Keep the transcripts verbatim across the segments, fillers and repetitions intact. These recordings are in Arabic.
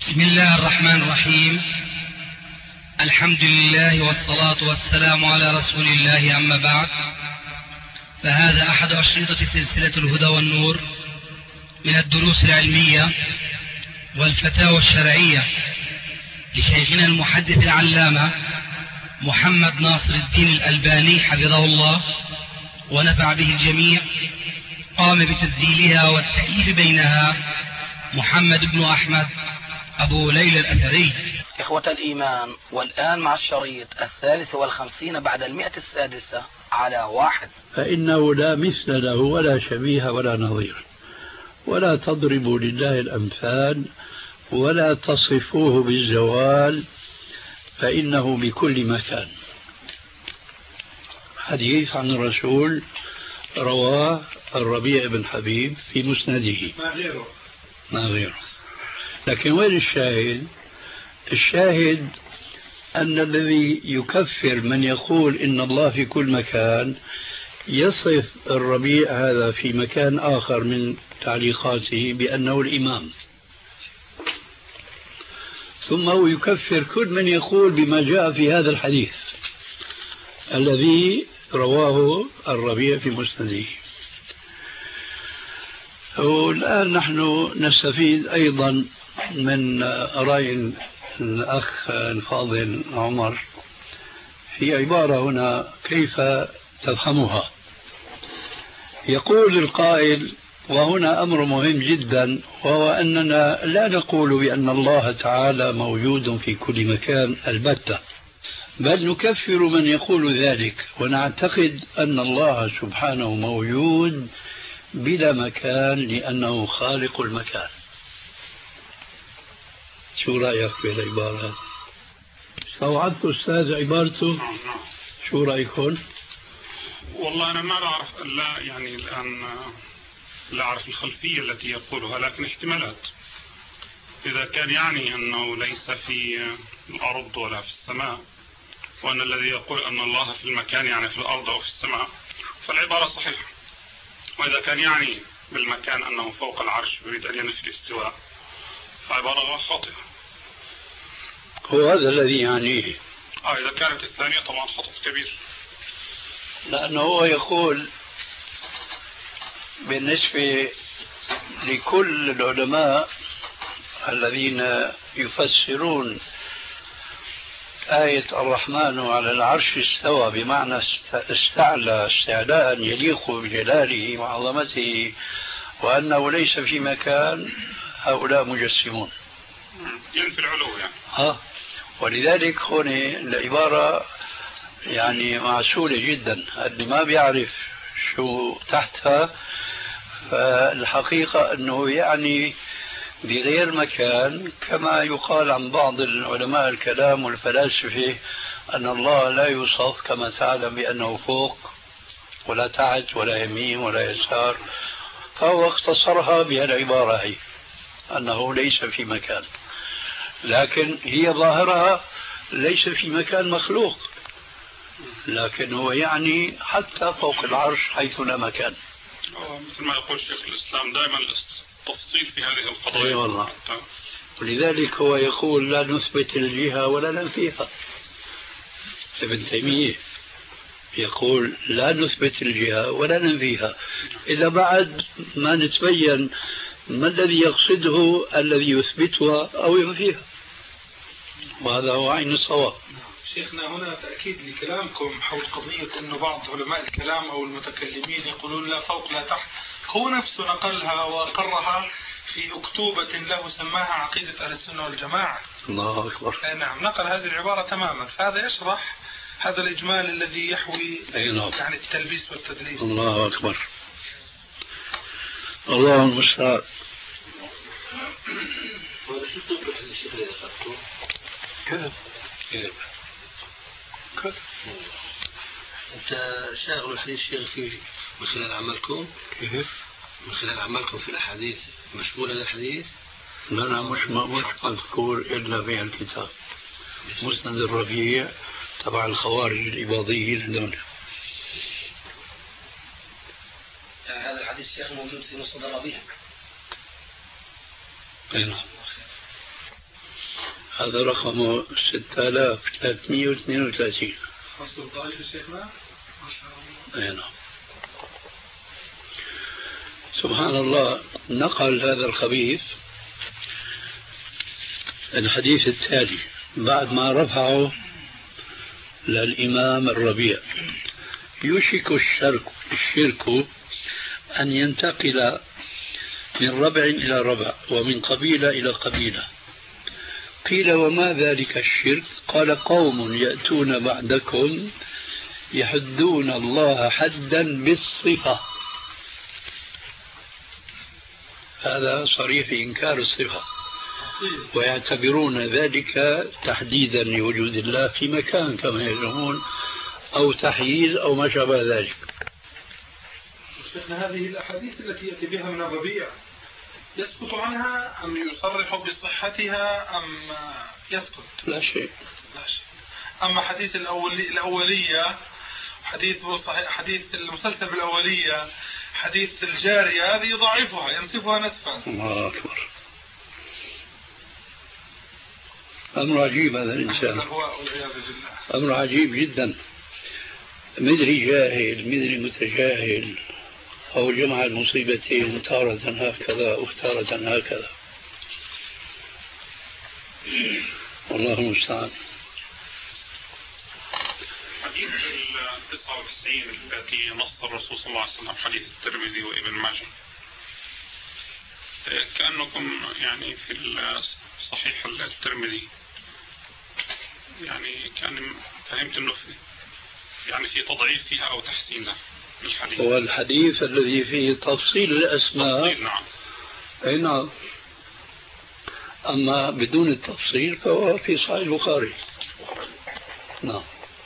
بسم الله الرحمن الرحيم. الحمد لله والصلاة والسلام على رسول الله، أما بعد، فهذا أحد أشرطة سلسلة الهدى والنور من الدروس العلمية والفتاوى الشرعية لشيخنا المحدث العلامة محمد ناصر الدين الألباني حفظه الله ونفع به الجميع. قام بتسجيلها والتأليف بينها محمد بن أحمد أبو ليلى الأثري. إخوة الإيمان، والآن مع الشريط الثالث والخمسين بعد المئة السادسة على واحد. فإنه لا مثل له ولا شبيه ولا نظير، ولا تضربوا لله الأمثال ولا تصفوه بالزوال، فإنه بكل مكان. حديث عن الرسول رواه الربيع بن حبيب في مسنده، ما غيره ما غيره. لكن وين الشاهد؟ الشاهد أن الذي يكفر من يقول إن الله في كل مكان يصف الربيع هذا في مكان آخر من تعليقاته بأنه الإمام، ثم هو يكفر كل من يقول بما جاء في هذا الحديث الذي رواه الربيع في مسنده. والآن نحن نستفيد أيضا من رأي الأخ الفاضل عمر في عبارة هنا كيف تفهمها. يقول القائل، وهنا أمر مهم جدا، وهو أننا لا نقول بأن الله تعالى موجود في كل مكان البتة، بل نكفر من يقول ذلك، ونعتقد أن الله سبحانه موجود بلا مكان لأنه خالق المكان. شو رأيك في العبارة؟ استوعبت أستاذ عبارته؟ شو رأيكم؟ والله أنا ما أعرف، لا يعني الآن لا أعرف الخلفية التي يقولها، لكن احتمالات. إذا كان يعني أنه ليس في الأرض ولا في السماء، وأن الذي يقول أن الله في المكان يعني في الأرض أو في السماء، فالعبارة صحيحة. وإذا كان يعني بالمكان أنه فوق العرش يريد أن ينفي الاستواء، فعبارة خاطئة. هو هذا الذي يعنيه. آه إذا كانت الثانية طبعا خطأ كبير، لأنه هو يقول بالنسبة لكل العلماء الذين يفسرون آية الرحمن على العرش استوى بمعنى استعلى استعلاء يليق بجلاله وعظمته وأنه ليس في مكان، هؤلاء مجسمون ينفي العلو يعني. ها، ولذلك هون العبارة يعني معسولة جدا، اللي ما بيعرف شو تحتها فالحقيقة أنه يعني بغير مكان، كما يقال عن بعض العلماء الكلام والفلاسفة أن الله لا يوصف كما تعلم بأنه فوق ولا تحت ولا يمين ولا يسار، فهو اختصرها بهالعبارة هي أنه ليس في مكان، لكن هي ظاهرها ليس في مكان مخلوق، لكن هو يعني حتى فوق العرش حيث لا مكان. مثل ما يقول شيخ الإسلام دائما التفصيل في هذه القضايا. أي والله. ولذلك هو يقول لا نثبت الجهة ولا ننفيها. ابن تيمية يقول لا نثبت الجهة ولا ننفيها إذا بعد ما نتبين ما الذي يقصده الذي يثبتها أو ينفيها، وهذا هو عين الصواب. شيخنا، هنا تأكيد لكلامكم حول قضية أن بعض علماء الكلام أو المتكلمين يقولون لا فوق لا تحت، هو نفسه نقلها وقرها في أكتوبة له سماها عقيدة أهل السنة والجماعة. الله أكبر. نعم، نقل هذه العبارة تماما، فهذا يشرح هذا الإجمال الذي يحوي يعني التلبيس والتدليس. الله أكبر. الله المستعان. كيف كيف كيف أنت شاغل الحديث شيخ فيه من خلال عملكم؟ كيف من خلال عملكم في الأحاديث مشمول هذا الحديث؟ لا لا، مش مش مذكور إلا في الكتاب مسند الربيع تبع الخوارج الإباضيين هذول. هذا الحديث شيخ موجود في مسند الربيع. أي نعم. هذا رقمه ستة آلاف وثلاثمئة واثنين وثلاثين. حصل ضعيف شيخنا؟ ما شاء الله. أي نعم. سبحان الله، نقل هذا الخبيث الحديث التالي بعد ما رفعه للإمام الربيع: يوشك الشرك, الشرك أن ينتقل من ربع إلى ربع ومن قبيلة إلى قبيلة. قيل: وما ذلك الشرك؟ قال: قوم يأتون بعدكم يحدون الله حدا بالصفة. هذا صريح في إنكار الصفة، ويعتبرون ذلك تحديدا لوجود الله في مكان كما يزعمون، أو تحييز أو ما شابه ذلك. هذه الأحاديث التي يأتي بها من الربيع يسكت عنها أم يصرح بصحتها أم يسكت؟ لا شيء. لا شيء. أما حديث الأولي الأولية، حديث حديث المسلسل بالأولية، حديث الجارية، هذه يضعفها ينصفها نسفا. الله أكبر. أمر عجيب هذا الإنسان، أمر عجيب جدا. مدري جاهل مدري متجاهل، أو جمع المصيبتين تارة هكذا وتارة هكذا، والله المستعان. حديث ال تسعة وتسعين التي نص الرسول صلى الله عليه وسلم، حديث الترمذي وابن ماجه، كأنكم يعني في الصحيح الترمذي يعني كان فهمت انه في يعني في تضعيف فيها او تحسين لها الحديث. هو الحديث الذي فيه تفصيل الاسماء. تفصيل نعم. اي نعم. اما بدون التفصيل فهو في صحيح البخاري. نعم.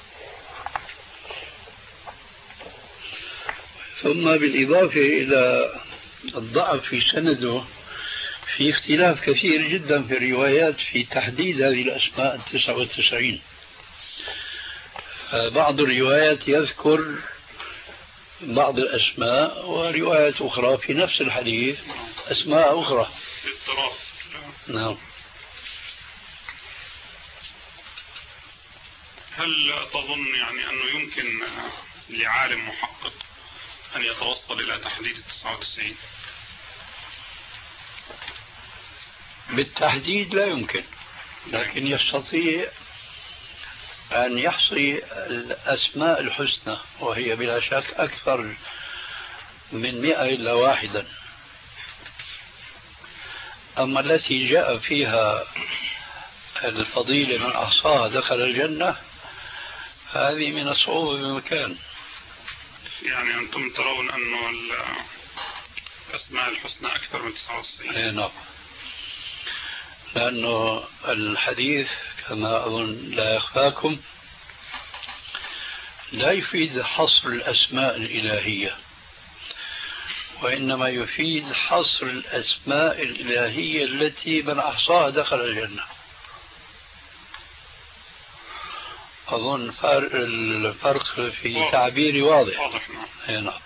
ثم بالاضافه الى الضعف في سنده، في اختلاف كثير جدا في الروايات في تحديد هذه الأسماء التسعة والتسعين. بعض الروايات يذكر بعض الأسماء، وروايات أخرى في نفس الحديث أسماء أخرى. نعم. هل تظن يعني أنه يمكن لعالم محقق أن يتوصل إلى تحديد التسعة وتسعين؟ بالتحديد لا يمكن، لكن يستطيع أن يحصي الأسماء الحسنى، وهي بلا شك أكثر من مئة إلا واحدا. أما التي جاء فيها الفضيلة من أحصاها دخل الجنة، هذه من الصعوبة بمكان. يعني أنتم ترون أنه الأسماء الحسنى أكثر من تسعة وتسعين؟ نعم، لأنه الحديث كما أظن لا يخفاكم لا يفيد حصر الأسماء الإلهية، وإنما يفيد حصر الأسماء الإلهية التي من أحصاها دخل الجنة. أظن الفرق في تعبيري واضح. واضح. نعم. نعم.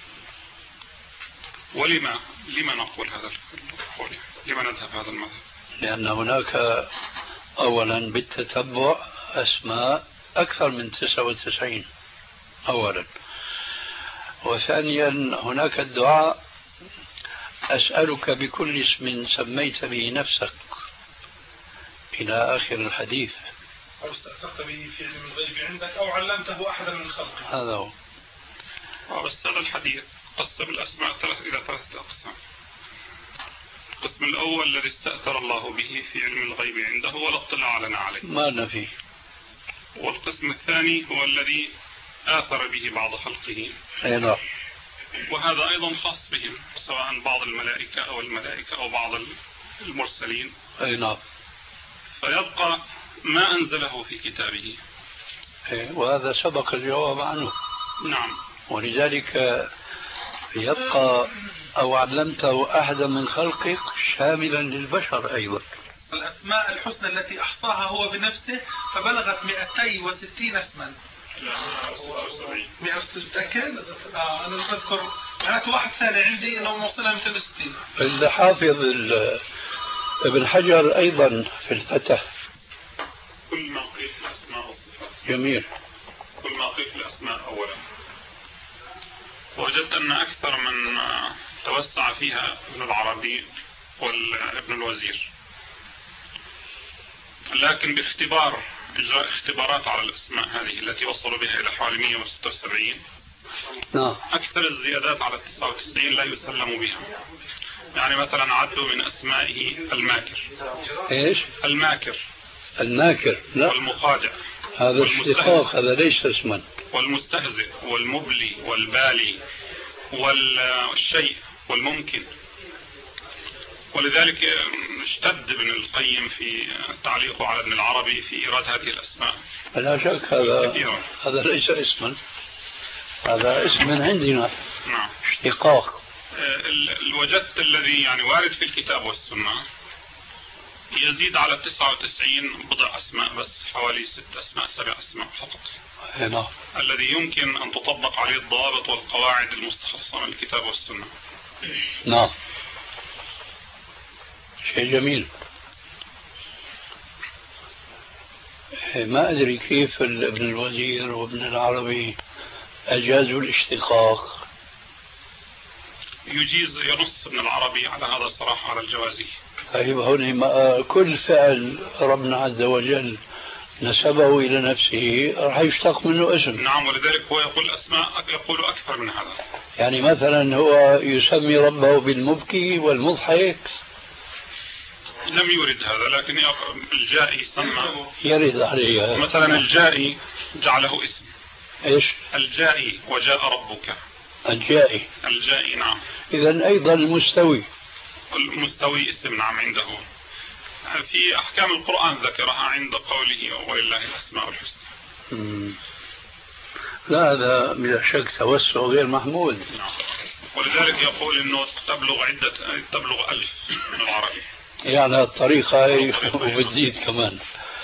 ولما لما نقول هذا القول؟ لما نذهب هذا المذهب؟ لأن هناك أولا بالتتبع أسماء أكثر من تسعة وتسعين أولا، وثانيا هناك الدعاء: أسألك بكل اسم سميت به نفسك، إلى آخر الحديث. أو استأثرت به في علم الغيب عندك، أو علمته أحدا من خلقك. هذا هو. بس هذا الحديث قسم الأسماء ثلاث إلى ثلاثة أقسام. القسم الأول الذي استأثر الله به في علم الغيب عنده ولا اطلع لنا عليه، ما لنا فيه. والقسم الثاني هو الذي آثر به بعض خلقه، أي نعم، وهذا أيضا خاص بهم، سواء بعض الملائكة أو الملائكة أو بعض المرسلين. أي نعم. فيبقى ما أنزله في كتابه، وهذا سبق الجواب عنه. نعم. ولذلك يبقى أو علمته أحدا من خلقك شاملا للبشر أيضا. الأسماء الحسنى التي أحصاها هو بنفسه فبلغت مئتين وستين اسما. مئة وستين. آه أنا أذكر معناته واحد ثاني عندي أنه موصلها مئتين وستين. الحافظ ابن حجر أيضا في الفتح كل ما قيل في الأسماء والصفات. جميل. كل ما قيل في الأسماء أولا. وجدت أن أكثر من توسع فيها ابن العربي وابن الوزير، لكن باختبار إجراء اختبارات على الأسماء هذه التي وصلوا بها إلى حوالي مئة وستة وسبعين. نعم. أكثر الزيادات على تسعة وتسعين لا يسلم بها. يعني مثلا عدوا من أسمائه الماكر. إيش؟ الماكر. الماكر لا. والمخادع. هذا اشتقاق، هذا ليس اسما. والمستهزئ والمبلي والبالي والشيء والممكن. ولذلك اشتد ابن القيم في تعليقه على ابن العربي في إيراد هذه الأسماء. لا شك هذا هذا ليس اسما، هذا اسم من عندنا. نعم. اشتقاق. وجدت الذي يعني وارد في الكتاب والسنة يزيد على تسعة وتسعين بضع أسماء، بس حوالي ست أسماء سبع أسماء فقط. نعم. الذي يمكن أن تطبق عليه الضوابط والقواعد المستخلصة من الكتاب والسنة. نعم. شيء جميل. ما أدري كيف ابن الوزير وابن العربي أجازوا الاشتقاق. يجيز ينص ابن العربي على هذا الصراحة على الجوازي. طيب هون كل فعل ربنا عز وجل نسبه إلى نفسه راح يشتق منه اسم. نعم، ولذلك هو يقول أسماء يقول أكثر من هذا. يعني مثلا هو يسمي ربه بالمبكي والمضحك. لم يرد هذا، لكن الجائي سمى يرد عليه. مثلا الجائي جعله اسم. ايش؟ الجائي وجاء ربك. الجائي. الجائي نعم. إذا أيضا المستوي. المستوي اسم نعم عنده. في أحكام القرآن ذكرها عند قوله ولله الأسماء الحسنى. مم. لا هذا بلا شك توسع غير محمود. نعم. ولذلك يقول إنه تبلغ عدة تبلغ ألف من العربي. يعني الطريقة هي وبتزيد كمان.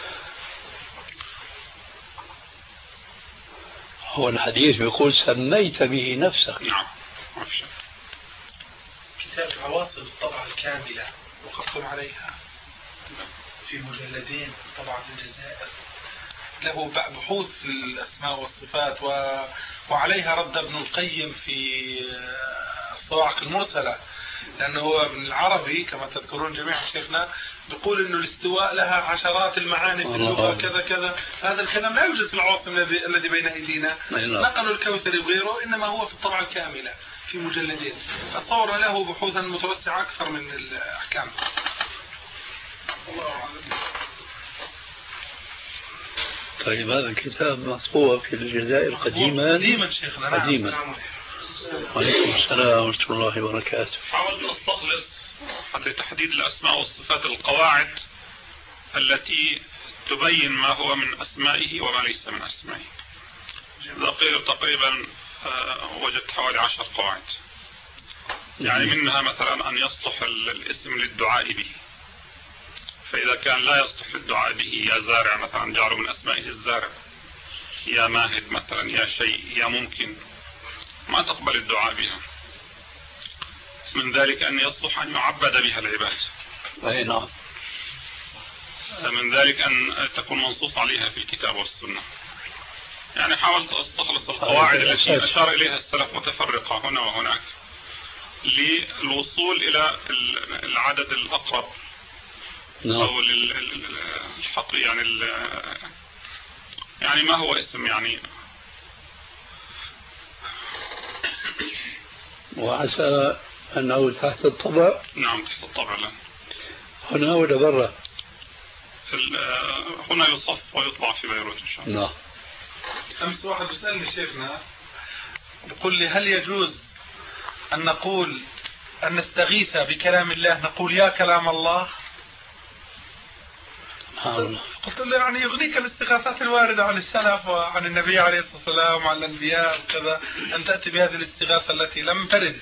هو الحديث بيقول سميت به نفسك. نعم. ما في شك. كتاب عواصف الطبعة الكاملة وقفتم عليها في مجلدين طبعا في الجزائر، له بحوث في الأسماء والصفات و... وعليها رد ابن القيم في الصواعق المرسلة، لأنه هو ابن العربي كما تذكرون جميعا شيخنا بيقول إنه الاستواء لها عشرات المعاني في اللغة كذا كذا. هذا الكلام لا يوجد في العواصم الذي بين أيدينا. نقلوا الكوثري وغيره، إنما هو في الطبعة الكاملة في مجلدين. أتصور له بحوثا متوسعة أكثر من الأحكام. طيب هذا الكتاب مطبوع في الجزائر قديما. قديما شيخنا. نعم. قديما. وعليكم السلام ورحمة الله وبركاته. حاولت أستخلص لتحديد الأسماء والصفات القواعد التي تبين ما هو من أسمائه وما ليس من أسمائه. تقريبا وجدت حوالي عشر قواعد. يعني منها مثلا أن يصلح الاسم للدعاء به، فإذا كان لا يصلح للدعاء به يا زارع مثلا جعله من أسمائه الزارع، يا ماهد مثلا، يا شيء، يا ممكن، ما تقبل الدعاء بها. من ذلك أن يصلح أن يعبد بها العباد. أي نعم. من ذلك أن تكون منصوص عليها في الكتاب والسنة. يعني حاولت أستخلص القواعد التي أشار إليها السلف متفرقة هنا وهناك للوصول إلى العدد الأقرب. نعم. أو الحق يعني يعني ما هو اسم يعني. وعسى أنه تحت الطبع. نعم تحت الطبع. لا هنا ولا برا؟ هنا يصف ويطبع في بيروت إن شاء الله. نعم. أمس واحد يسألني شيخنا يقول لي هل يجوز أن نقول أن نستغيث بكلام الله نقول يا كلام الله؟ قلت له يعني يغنيك الاستغاثات الواردة عن السلف وعن النبي عليه الصلاة والسلام وعن الأنبياء وكذا أن تأتي بهذه الاستغاثة التي لم ترد.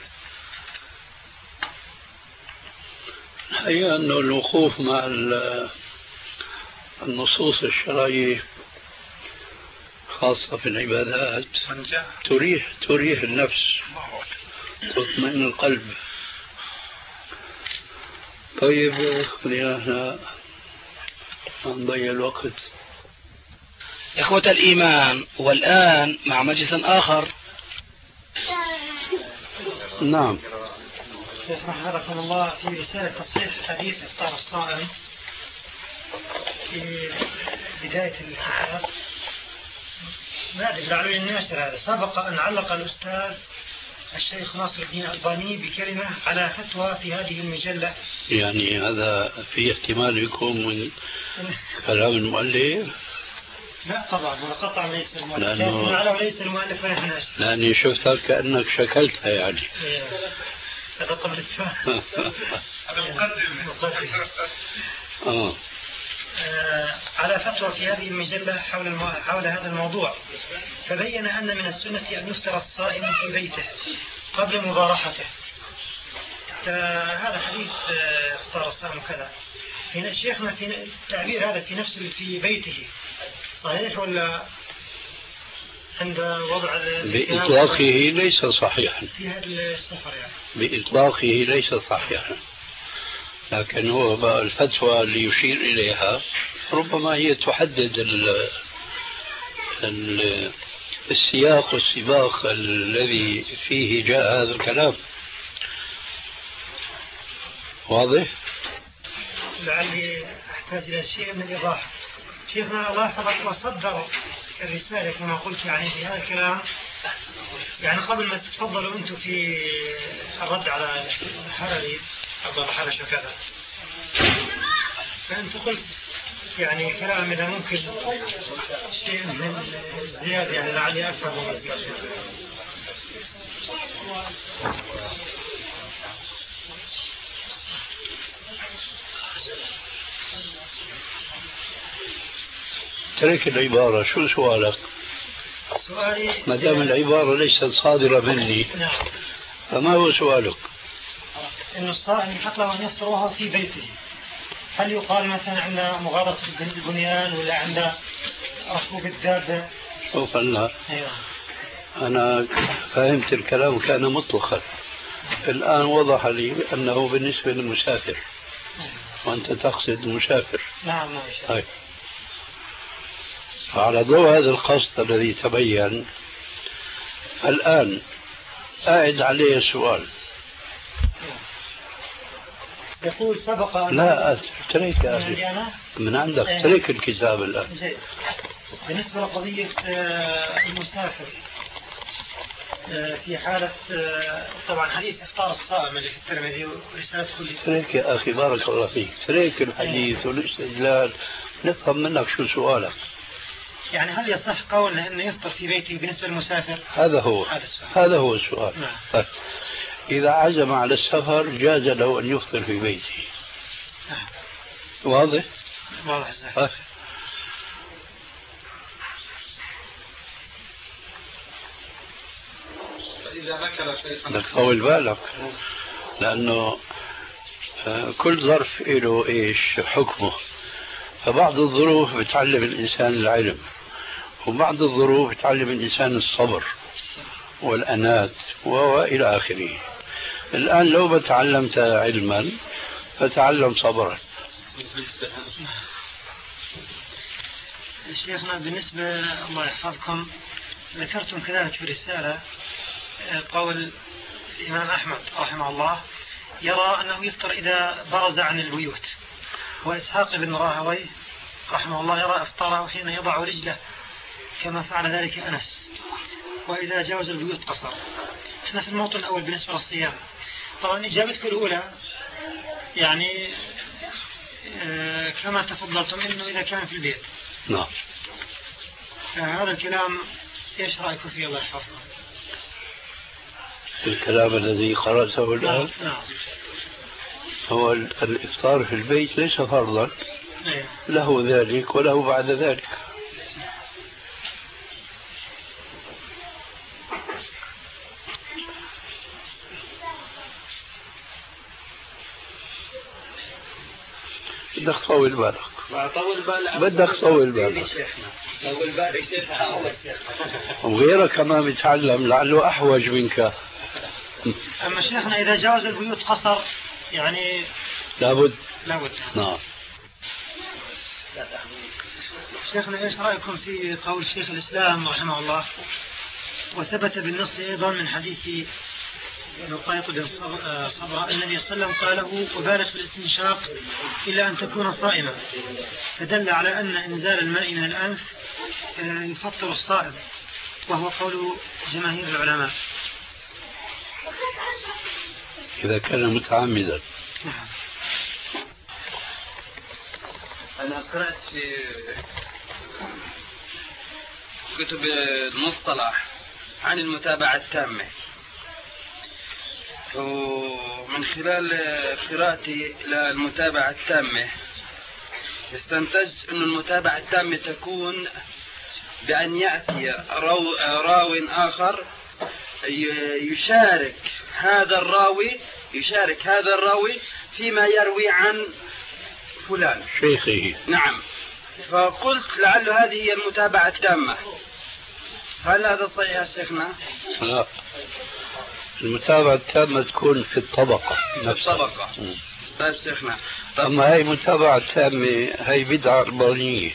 الحقيقة أنه الوقوف مع النصوص الشرعية خاصة في العبادات تريح تريح النفس، تطمئن القلب. طيب خلينا احنا نضيع الوقت. إخوة الإيمان، والآن مع مجلس آخر. نعم. رحمكم الله، في رسالة تصحيح حديث إفطار الصائم في بداية الكتاب، ما أدري لعله الناشر هذا، سبق أن علق الأستاذ الشيخ ناصر الدين الألباني بكلمة على فتوى في هذه المجلة. يعني هذا في احتمال يكون من كلام المؤلف؟ لا طبعا، هو قطعا ليس المؤلف، لأنه لأنه ليس المؤلف ونحن ناشر. لأني شفتك كأنك شكلتها يعني. هذا قبل الفهم. هذا مقدم. آه. آه على فتوى في هذه المجلة حول المو... حول هذا الموضوع، فبين أن من السنة أن يفطر الصائم في بيته قبل مبارحته. هذا حديث آه افطار الصائم كذا. في شيخنا في التعبير هذا في نفس في بيته صحيح ولا عند وضع بإطلاقه ليس صحيحا في هذا السفر يعني؟ بإطلاقه ليس صحيحا، لكن هو بقى الفتوى اللي يشير إليها ربما هي تحدد ال ال السياق والسباق الذي فيه جاء هذا الكلام. واضح؟ لعلي أحتاج إلى شيء من الإيضاح. شيخنا الله يحفظك وصدر الرسالة كما قلت يعني في هذا الكلام، يعني قبل ما تتفضلوا أنتم في الرد على الحرري عبد الله حرش وكذا، فأنت قلت يعني كلام إذا ممكن شيء من الزيادة يعني لعلي أفهم. ترك العبارة، شو سؤالك؟ سؤالي ما دام العبارة ليست صادرة مني، نعم، فما هو سؤالك؟ إنه الصائم يحق له أن يفطرها في بيته، هل يقال مثلا عند مغادرة البنيان ولا عند ركوب الدابة؟ سوف لا. أيوة. أنا فهمت الكلام كان مطلقا، الآن وضح لي أنه بالنسبة للمسافر، وأنت تقصد المسافر. نعم نعم. طيب، على ضوء هذا القصد الذي تبين الآن أعد عليه السؤال. يقول سبق لا ترك يا أخي من عندك، ترك الكتاب الآن. جيد. بالنسبة لقضية المسافر في حالة طبعا حديث إفطار الصائم اللي في الترمذي ورسالة كل ترك يا أخي بارك الله فيك، ترك الحديث والاستدلال، نفهم منك شو سؤالك. يعني هل يصح قولنا أنه يفطر في بيته بالنسبة للمسافر؟ هذا هو هذا هو السؤال. نعم. إذا عزم على السفر جاز له أن يفطر في بيته. نعم. واضح؟ واضح. إذا ذكر بدك طول بالك، لأنه كل ظرف له إيش حكمه، فبعض الظروف بتعلم الإنسان العلم، وبعض الظروف بتعلم الإنسان الصبر والأنات وإلى آخره. الآن لو بتعلمت علما فتعلم صبرا. شيخنا بالنسبة الله يحفظكم، ذكرتم كذلك في رسالة قول الإمام أحمد رحمه الله يرى أنه يفطر إذا برز عن البيوت، وإسحاق بن راهويه رحمه الله يرى إفطاره حين يضع رجله كما فعل ذلك أنس، وإذا جاوز البيوت قصر. احنا في الموطن الأول بالنسبة للصيام، طبعا إجابتك الأولى يعني آه كما تفضلتم إنه إذا كان في البيت. نعم. هذا الكلام إيش رأيكم فيه الله يحفظكم؟ الكلام الذي قرأته الآن نعم. هو الإفطار في البيت ليس فرضا، أيه. له ذلك وله بعد ذلك. بدك تطول بالك، بدك تطول بالك، وغيرك كمان بيتعلم لعله أحوج منك. أما شيخنا إذا جاوز البيوت قصر يعني لابد لابد. نعم. شيخنا ايش رايكم في قول شيخ الاسلام رحمه الله وثبت بالنص ايضا من حديث رقية بن صبرا النبي صلى الله عليه وسلم قاله وبالغ في الاستنشاق الا ان تكون صائما، فدل على ان انزال الماء من الانف يفطر الصائم، وهو قول جماهير العلماء. إذا كان متعمدا. نعم. أنا قرأت في كتب المصطلح عن المتابعة التامة، ومن خلال قراءتي للمتابعة التامة استنتجت أن المتابعة التامة تكون بأن يأتي راو, راو آخر يشارك هذا الراوي يشارك هذا الراوي فيما يروي عن فلان شيخه. نعم. فقلت لعل هذه هي المتابعة التامة. هل هذا صحيح يا شيخنا؟ لا، المتابعة التامة تكون في الطبقة نفسها. الطبقة. طيب شيخنا. طيب. أما هي متابعة تامة هي بدعة ربانية.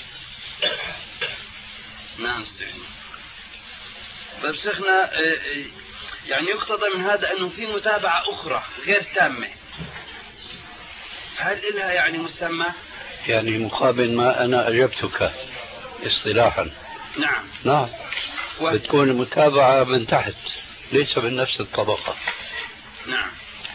نعم شيخنا. طيب شيخنا، يعني يقتضى من هذا أنه في متابعة أخرى غير تامة، هل لها يعني مسمى؟ يعني مقابل ما أنا أجبتك اصطلاحا. نعم. نعم. و... بتكون المتابعة من تحت ليس من نفس الطبقة. نعم.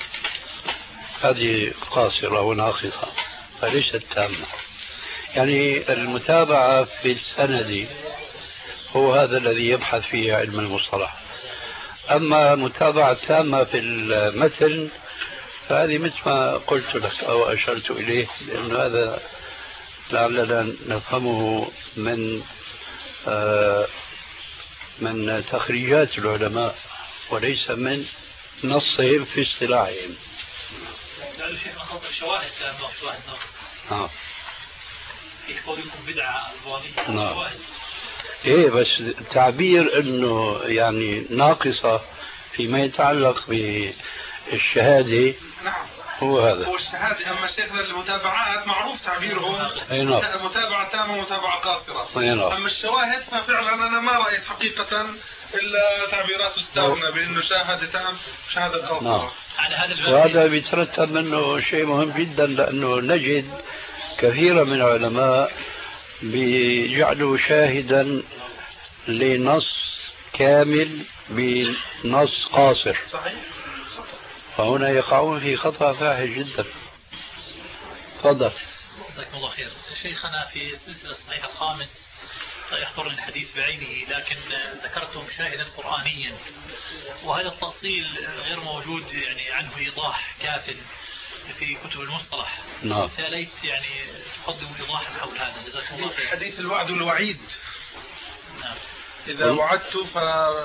هذه قاصرة وناقصة فليست تامة. يعني المتابعة في السند هو هذا الذي يبحث فيه علم المصطلح. أما متابعة تامة في المتن فهذه مثل ما قلت لك أو أشرت إليه، لأن هذا لعلنا نفهمه من آه من تخريجات العلماء وليس من نصهم في اصطلاحهم. لأن الشيخ أخذ الشواهد كان شواهد ناقصة. آه. في قولكم بدعة الوانية. نعم. إيه بس تعبير إنه يعني ناقصة فيما يتعلق بالشهادة. نعم. هو هذا. هو الشهادة. أما شيخنا المتابعات معروف تعبيرهم متابعة تامة ومتابعة قاصرة. أما الشواهد ففعلا أنا ما رأيت حقيقة إلا تعبيرات أستاذنا بأنه شاهد تام شهادة قاصرة. وهذا بيترتب منه شيء مهم جدا، لأنه نجد كثيرا من العلماء بيجعلوا شاهدا لنص كامل بنص قاصر. صحيح. فهنا يقعون في خطأ فاحش جدا. تفضل. جزاكم الله خير. شيخنا في السلسلة الصحيحة الخامس لا يحضرني الحديث بعينه، لكن ذكرتم شاهدا قرآنيا، وهذا التأصيل غير موجود يعني عنه إيضاح كاف في كتب المصطلح. نعم. فليت يعني تقدم إيضاحا حول هذا. جزاكم الله خير. حديث الوعد والوعيد. نعم. إذا وعدت ف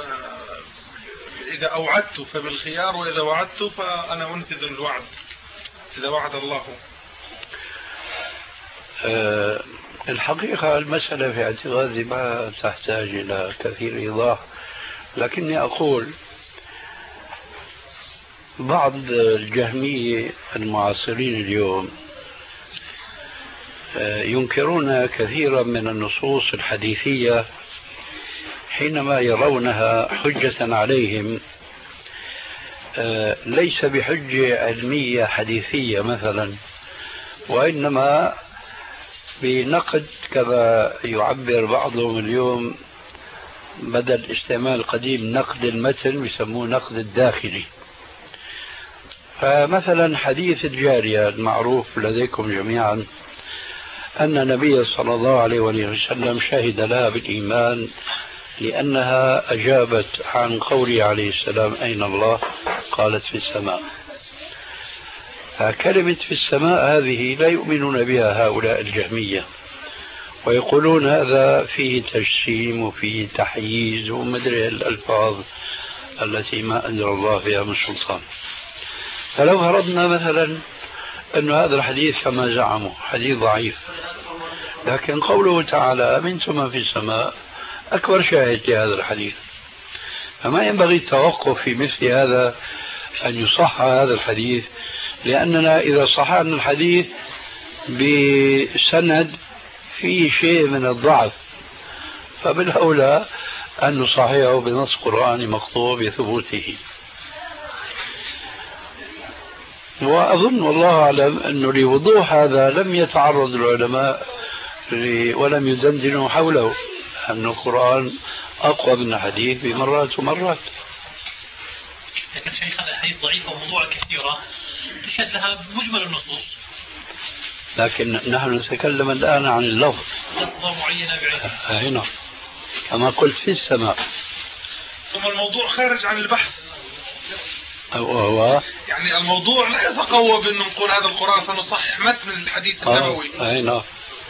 إذا أوعدت فبالخيار، وإذا وعدت فأنا أنفذ الوعد إذا وعد الله. أه الحقيقة المسألة في اعتقادي ما تحتاج إلى كثير إيضاح، لكني أقول بعض الجهمية المعاصرين اليوم أه ينكرون كثيرا من النصوص الحديثية حينما يرونها حجة عليهم، أه ليس بحجة علمية حديثية مثلا، وإنما بنقد كما يعبر بعضهم اليوم بدل استعمال قديم نقد المتن يسموه نقد الداخلي. فمثلا حديث الجارية المعروف لديكم جميعا أن النبي صلى الله عليه وسلم شهد لها بالإيمان لأنها أجابت عن قوله عليه السلام أين الله؟ قالت في السماء. فكلمة في السماء هذه لا يؤمنون بها هؤلاء الجهمية، ويقولون هذا فيه تجسيم وفيه تحييز ومدري الألفاظ التي ما أنزل الله فيها من سلطان. فلو فرضنا مثلا أن هذا الحديث كما زعموا حديث ضعيف، لكن قوله تعالى أمنتم من في السماء أكبر شاهد لهذا الحديث، فما ينبغي التوقف في مثل هذا أن يصح هذا الحديث، لأننا إذا صححنا الحديث بسند في شيء من الضعف، فبالأولى أن نصححه بنص قرآني مقطوع بثبوته. وأظن والله أعلم أنه لوضوح هذا لم يتعرض العلماء ولم يدندنوا حوله، أن القرآن أقوى من الحديث بمرات ومرات. لكن شيخنا الحديث ضعيفة وموضوع كثيرة تشهد لها مجمل النصوص، لكن نحن نتكلم الآن عن اللفظ، لفظة معينة بعينها. هنا كما قلت في السماء. ثم الموضوع خارج عن البحث، وهو يعني الموضوع لا يتقوى بأن نقول هذا القرآن فنصحح متن الحديث النبوي. آه. هنا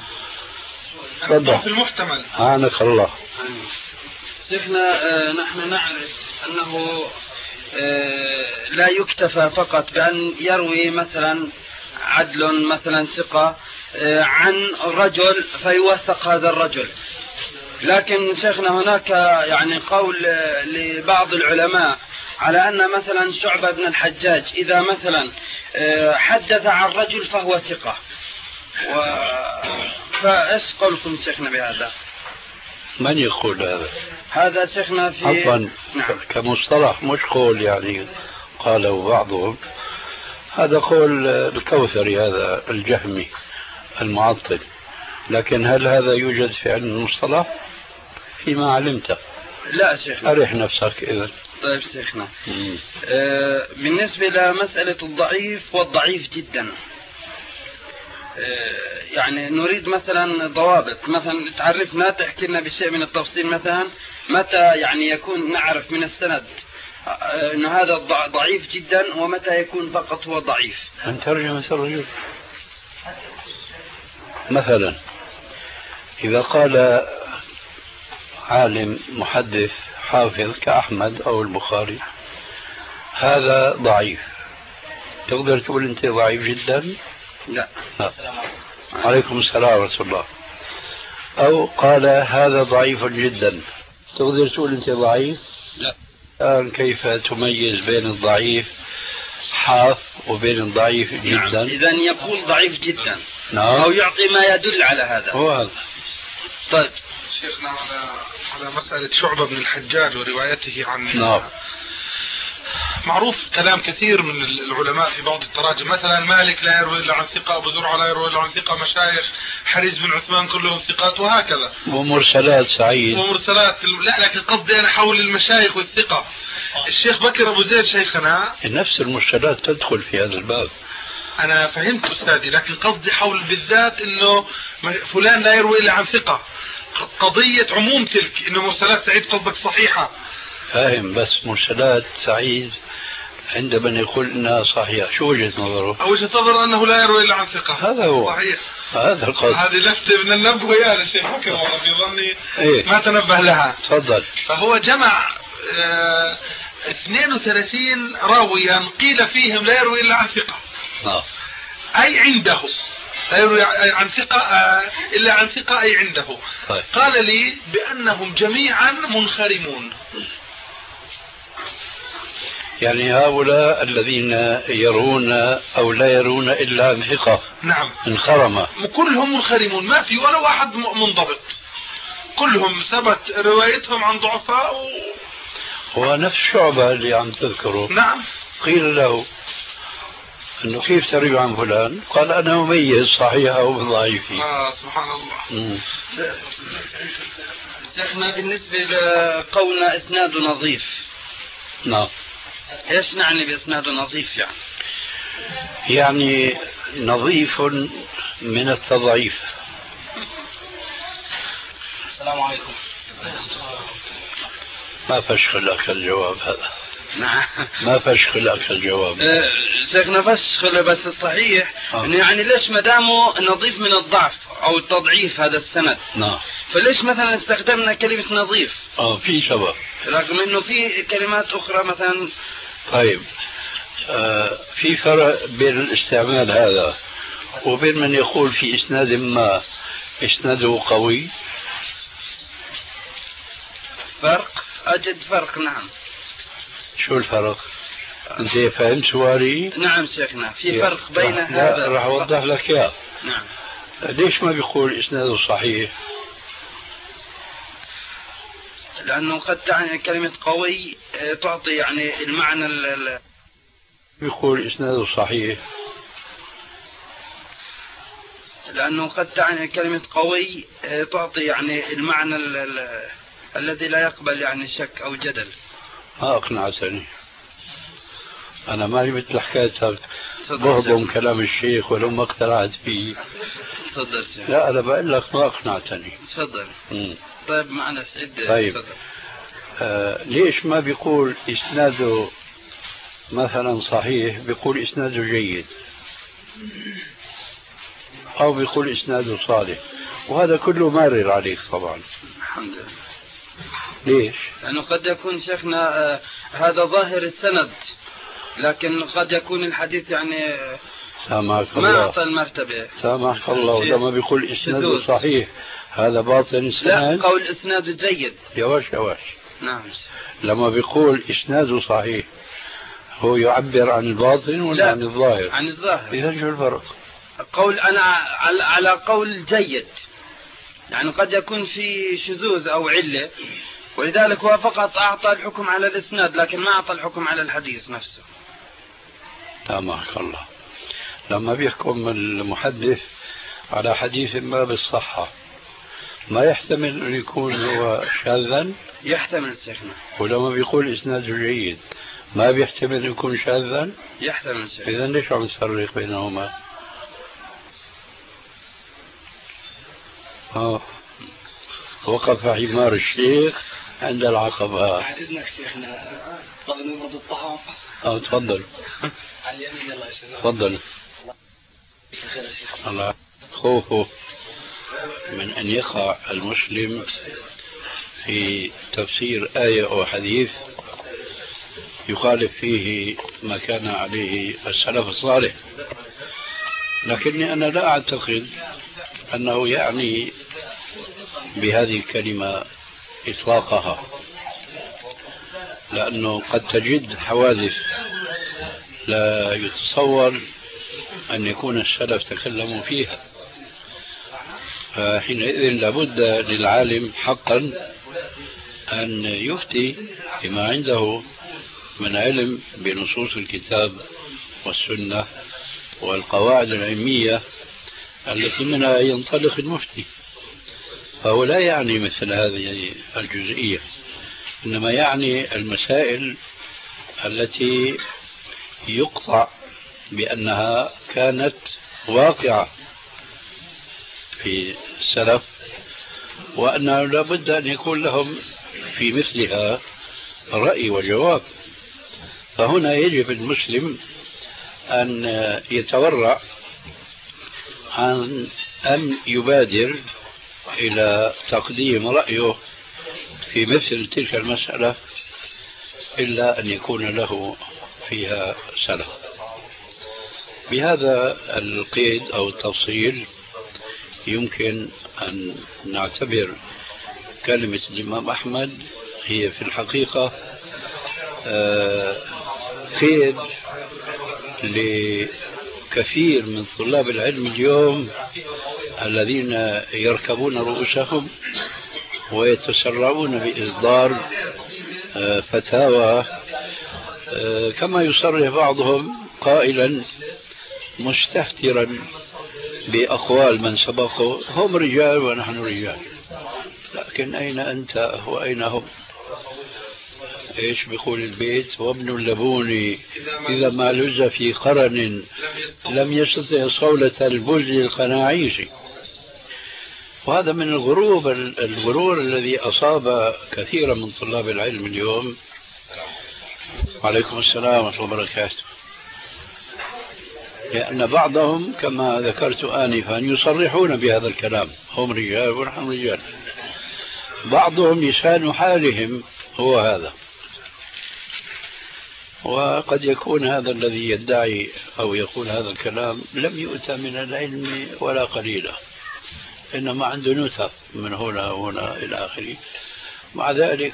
في المحتمل. عنك الله. شيخنا آه نحن نعرف أنه آه لا يكتفى فقط بأن يروي مثلا عدل مثلا ثقة آه عن رجل فيوثق هذا الرجل، لكن شيخنا هناك يعني قول آه لبعض العلماء على أن مثلا شعبة بن الحجاج إذا مثلا آه حدث عن رجل فهو ثقة، و... فإيش قولكم شيخنا بهذا؟ من يقول هذا؟ هذا شيخنا في عفوا نعم. كمصطلح مش قول يعني قاله بعضهم، هذا قول الكوثري هذا الجهمي المعطل، لكن هل هذا يوجد في علم المصطلح؟ فيما علمته لا شيخنا. أريح نفسك إذن. طيب شيخنا آه بالنسبة لمسألة الضعيف والضعيف جدا آه يعني نريد مثلا ضوابط، مثلا تعرفنا تحكي لنا بشيء من التفصيل، مثلا متى يعني يكون نعرف من السند آه أن هذا ضعيف جدا، ومتى يكون فقط هو ضعيف. من ترجمة الرجل مثلا إذا قال عالم محدث حافظ كأحمد أو البخاري هذا ضعيف، تقدر تقول أنت ضعيف جدا؟ لا. لا. عليكم السلام ورحمة الله. أو قال هذا ضعيف جدا، تقدر تقول أنت ضعيف؟ لا. الآن كيف تميز بين الضعيف حاف وبين الضعيف جدا؟ نعم. إذا يقول ضعيف جدا. نعم. أو يعطي ما يدل على هذا. هو هذا. طيب شيخنا على على مسألة شعبة بن الحجاج وروايته عن نعم. معروف كلام كثير من العلماء في بعض التراجم، مثلا مالك لا يروي إلا عن ثقة، أبو زرعة لا يروي إلا عن ثقة، مشايخ حريز بن عثمان كلهم ثقات، وهكذا. ومرسلات سعيد. ومرسلات لا، لكن قصدي أنا حول المشايخ والثقة. الشيخ بكر أبو زيد شيخنا نفس المرسلات تدخل في هذا الباب. أنا فهمت أستاذي، لكن قصدي حول بالذات إنه فلان لا يروي إلا عن ثقة، قضية عموم تلك إنه مرسلات سعيد قصدك صحيحة. فاهم، بس مرسلات سعيد عندما يقول انها صحيحه شو وجهه نظره؟ وجهه نظر انه لا يروي الا عن ثقه. هذا هو صحيح. هذا القصد. هذه لفته من النبوه يا الشيخ بكر والله في ظني إيه؟ ما تنبه لها. تفضل. فهو جمع اه اثنين وثلاثين راويا قيل فيهم لا يروي الا عن ثقه. آه. اي عنده لا يروي عن ثقه اه الا عن ثقه اي عنده. طيب. قال لي بانهم جميعا منخرمون. يعني هؤلاء الذين يرون أو لا يرون إلا عن ثقة. نعم. انخرمة. كلهم منخرمون، ما في ولا واحد منضبط، كلهم ثبت روايتهم عن ضعفاء و... هو نفس شعبة اللي عم تذكره. نعم. قيل له أنه كيف تروي عن فلان؟ قال أنا مميز صحيحة وضعيفة. آه سبحان الله. شيخنا بالنسبة لقولنا إسناد نظيف. نعم. ايش نعني باسناد نظيف يعني؟ يعني نظيف من التضعيف. السلام عليكم. ما فشخ لك الجواب هذا. نعم. ما فشخ لك الجواب. أه شيخنا فشخ، بس الصحيح آه. انه يعني ليش ما دامه نظيف من الضعف او التضعيف هذا السند؟ نعم. فليش مثلا استخدمنا كلمة نظيف؟ اه في سبب. رغم انه في كلمات اخرى مثلا. طيب آه في فرق بين الاستعمال هذا وبين من يقول في اسناد ما اسناده قوي. فرق، اجد فرق. نعم. شو الفرق؟ انت فهمت سؤالي؟ نعم شيخنا، في فرق بين رح هذا. راح اوضح لك اياه. نعم. ليش ما بيقول إسناده صحيح؟ لأنه قد تعني كلمة قوي تعطي يعني المعنى ال بيقول إسناده صحيح لأنه قد تعني كلمة قوي تعطي يعني المعنى ال ال الذي لا يقبل يعني شك أو جدل. ما أقنعتني. أنا مالي مثل حكايتك بهضم كلام الشيخ ولو ما اقتنعت فيه. تفضل. لا أنا بقول لك ما أقنعتني. تفضل. طيب معنا سعيد. طيب آه ليش ما بيقول إسناده مثلا صحيح، بيقول إسناده جيد أو بيقول إسناده صالح، وهذا كله مارر عليك طبعا. الحمد لله. ليش؟ لأنه قد يكون شيخنا آه هذا ظاهر السند، لكن قد يكون الحديث يعني سامحك ما الله أعطى المرتبة. سامحك الله. لما بيقول إسناده صحيح هذا باطن السند. لا، قول إسناده جيد. يواش يواش. نعم. لما بيقول إسناده صحيح هو يعبر عن الباطن ولا عن الظاهر؟ عن الظاهر. إذا شو الفرق؟ قول أنا على قول جيد، يعني قد يكون في شذوذ أو علة، ولذلك هو فقط أعطى الحكم على الإسناد لكن ما أعطى الحكم على الحديث نفسه. سامحك الله. لما بيحكم المحدث على حديث ما بالصحة ما يحتمل أن يكون هو شاذا؟ يحتمل شيخنا. ولما بيقول إسناده جيد ما بيحتمل أن يكون شاذا؟ يحتمل شيخنا. إذا ليش عم تفرق بينهما؟ آه. وقف حمار الشيخ عند العقبة. إذنك شيخنا طب نمرض الطعام. اه تفضل. على اليمين يلا يا شيخ. تفضل. الله. خوفه من أن يقع المسلم في تفسير آية أو حديث يخالف فيه ما كان عليه السلف الصالح، لكني أنا لا أعتقد أنه يعني بهذه الكلمة إطلاقها، لأنه قد تجد حوادث لا يتصور أن يكون السلف تكلموا فيها، فحينئذ لابد للعالم حقا أن يفتي بما عنده من علم بنصوص الكتاب والسنة والقواعد العلمية التي منها ينطلق المفتي. فهو لا يعني مثل هذه الجزئية، إنما يعني المسائل التي يقطع بأنها كانت واقعة في السلف، وأنه لابد أن يكون لهم في مثلها رأي وجواب. فهنا يجب المسلم أن يتورع عن أن يبادر إلى تقديم رأيه في مثل تلك المسألة إلا أن يكون له فيها سلف. بهذا القيد أو التفصيل يمكن أن نعتبر كلمة الإمام أحمد هي في الحقيقة قيد لكثير من طلاب العلم اليوم الذين يركبون رؤوسهم ويتسرعون بإصدار فتاوى كما يصرح بعضهم قائلا مستهترا بأقوال من سبقه هم رجال ونحن رجال، لكن أين أنت وأين هم؟ إيش بيقول البيت؟ وابن اللبون إذا ما لز في قرن لم يستطع صولة البز القناعيش. وهذا من الغرور الغرور الذي أصاب كثيرا من طلاب العلم اليوم. وعليكم السلام ورحمة الله وبركاته. لأن بعضهم كما ذكرت آنفا يصرحون بهذا الكلام، هم رجال ونحن رجال. بعضهم لسان حالهم هو هذا، وقد يكون هذا الذي يدعي أو يقول هذا الكلام لم يؤتى من العلم ولا قليلا، إنما عنده نتف من هنا وهنا إلى آخره. مع ذلك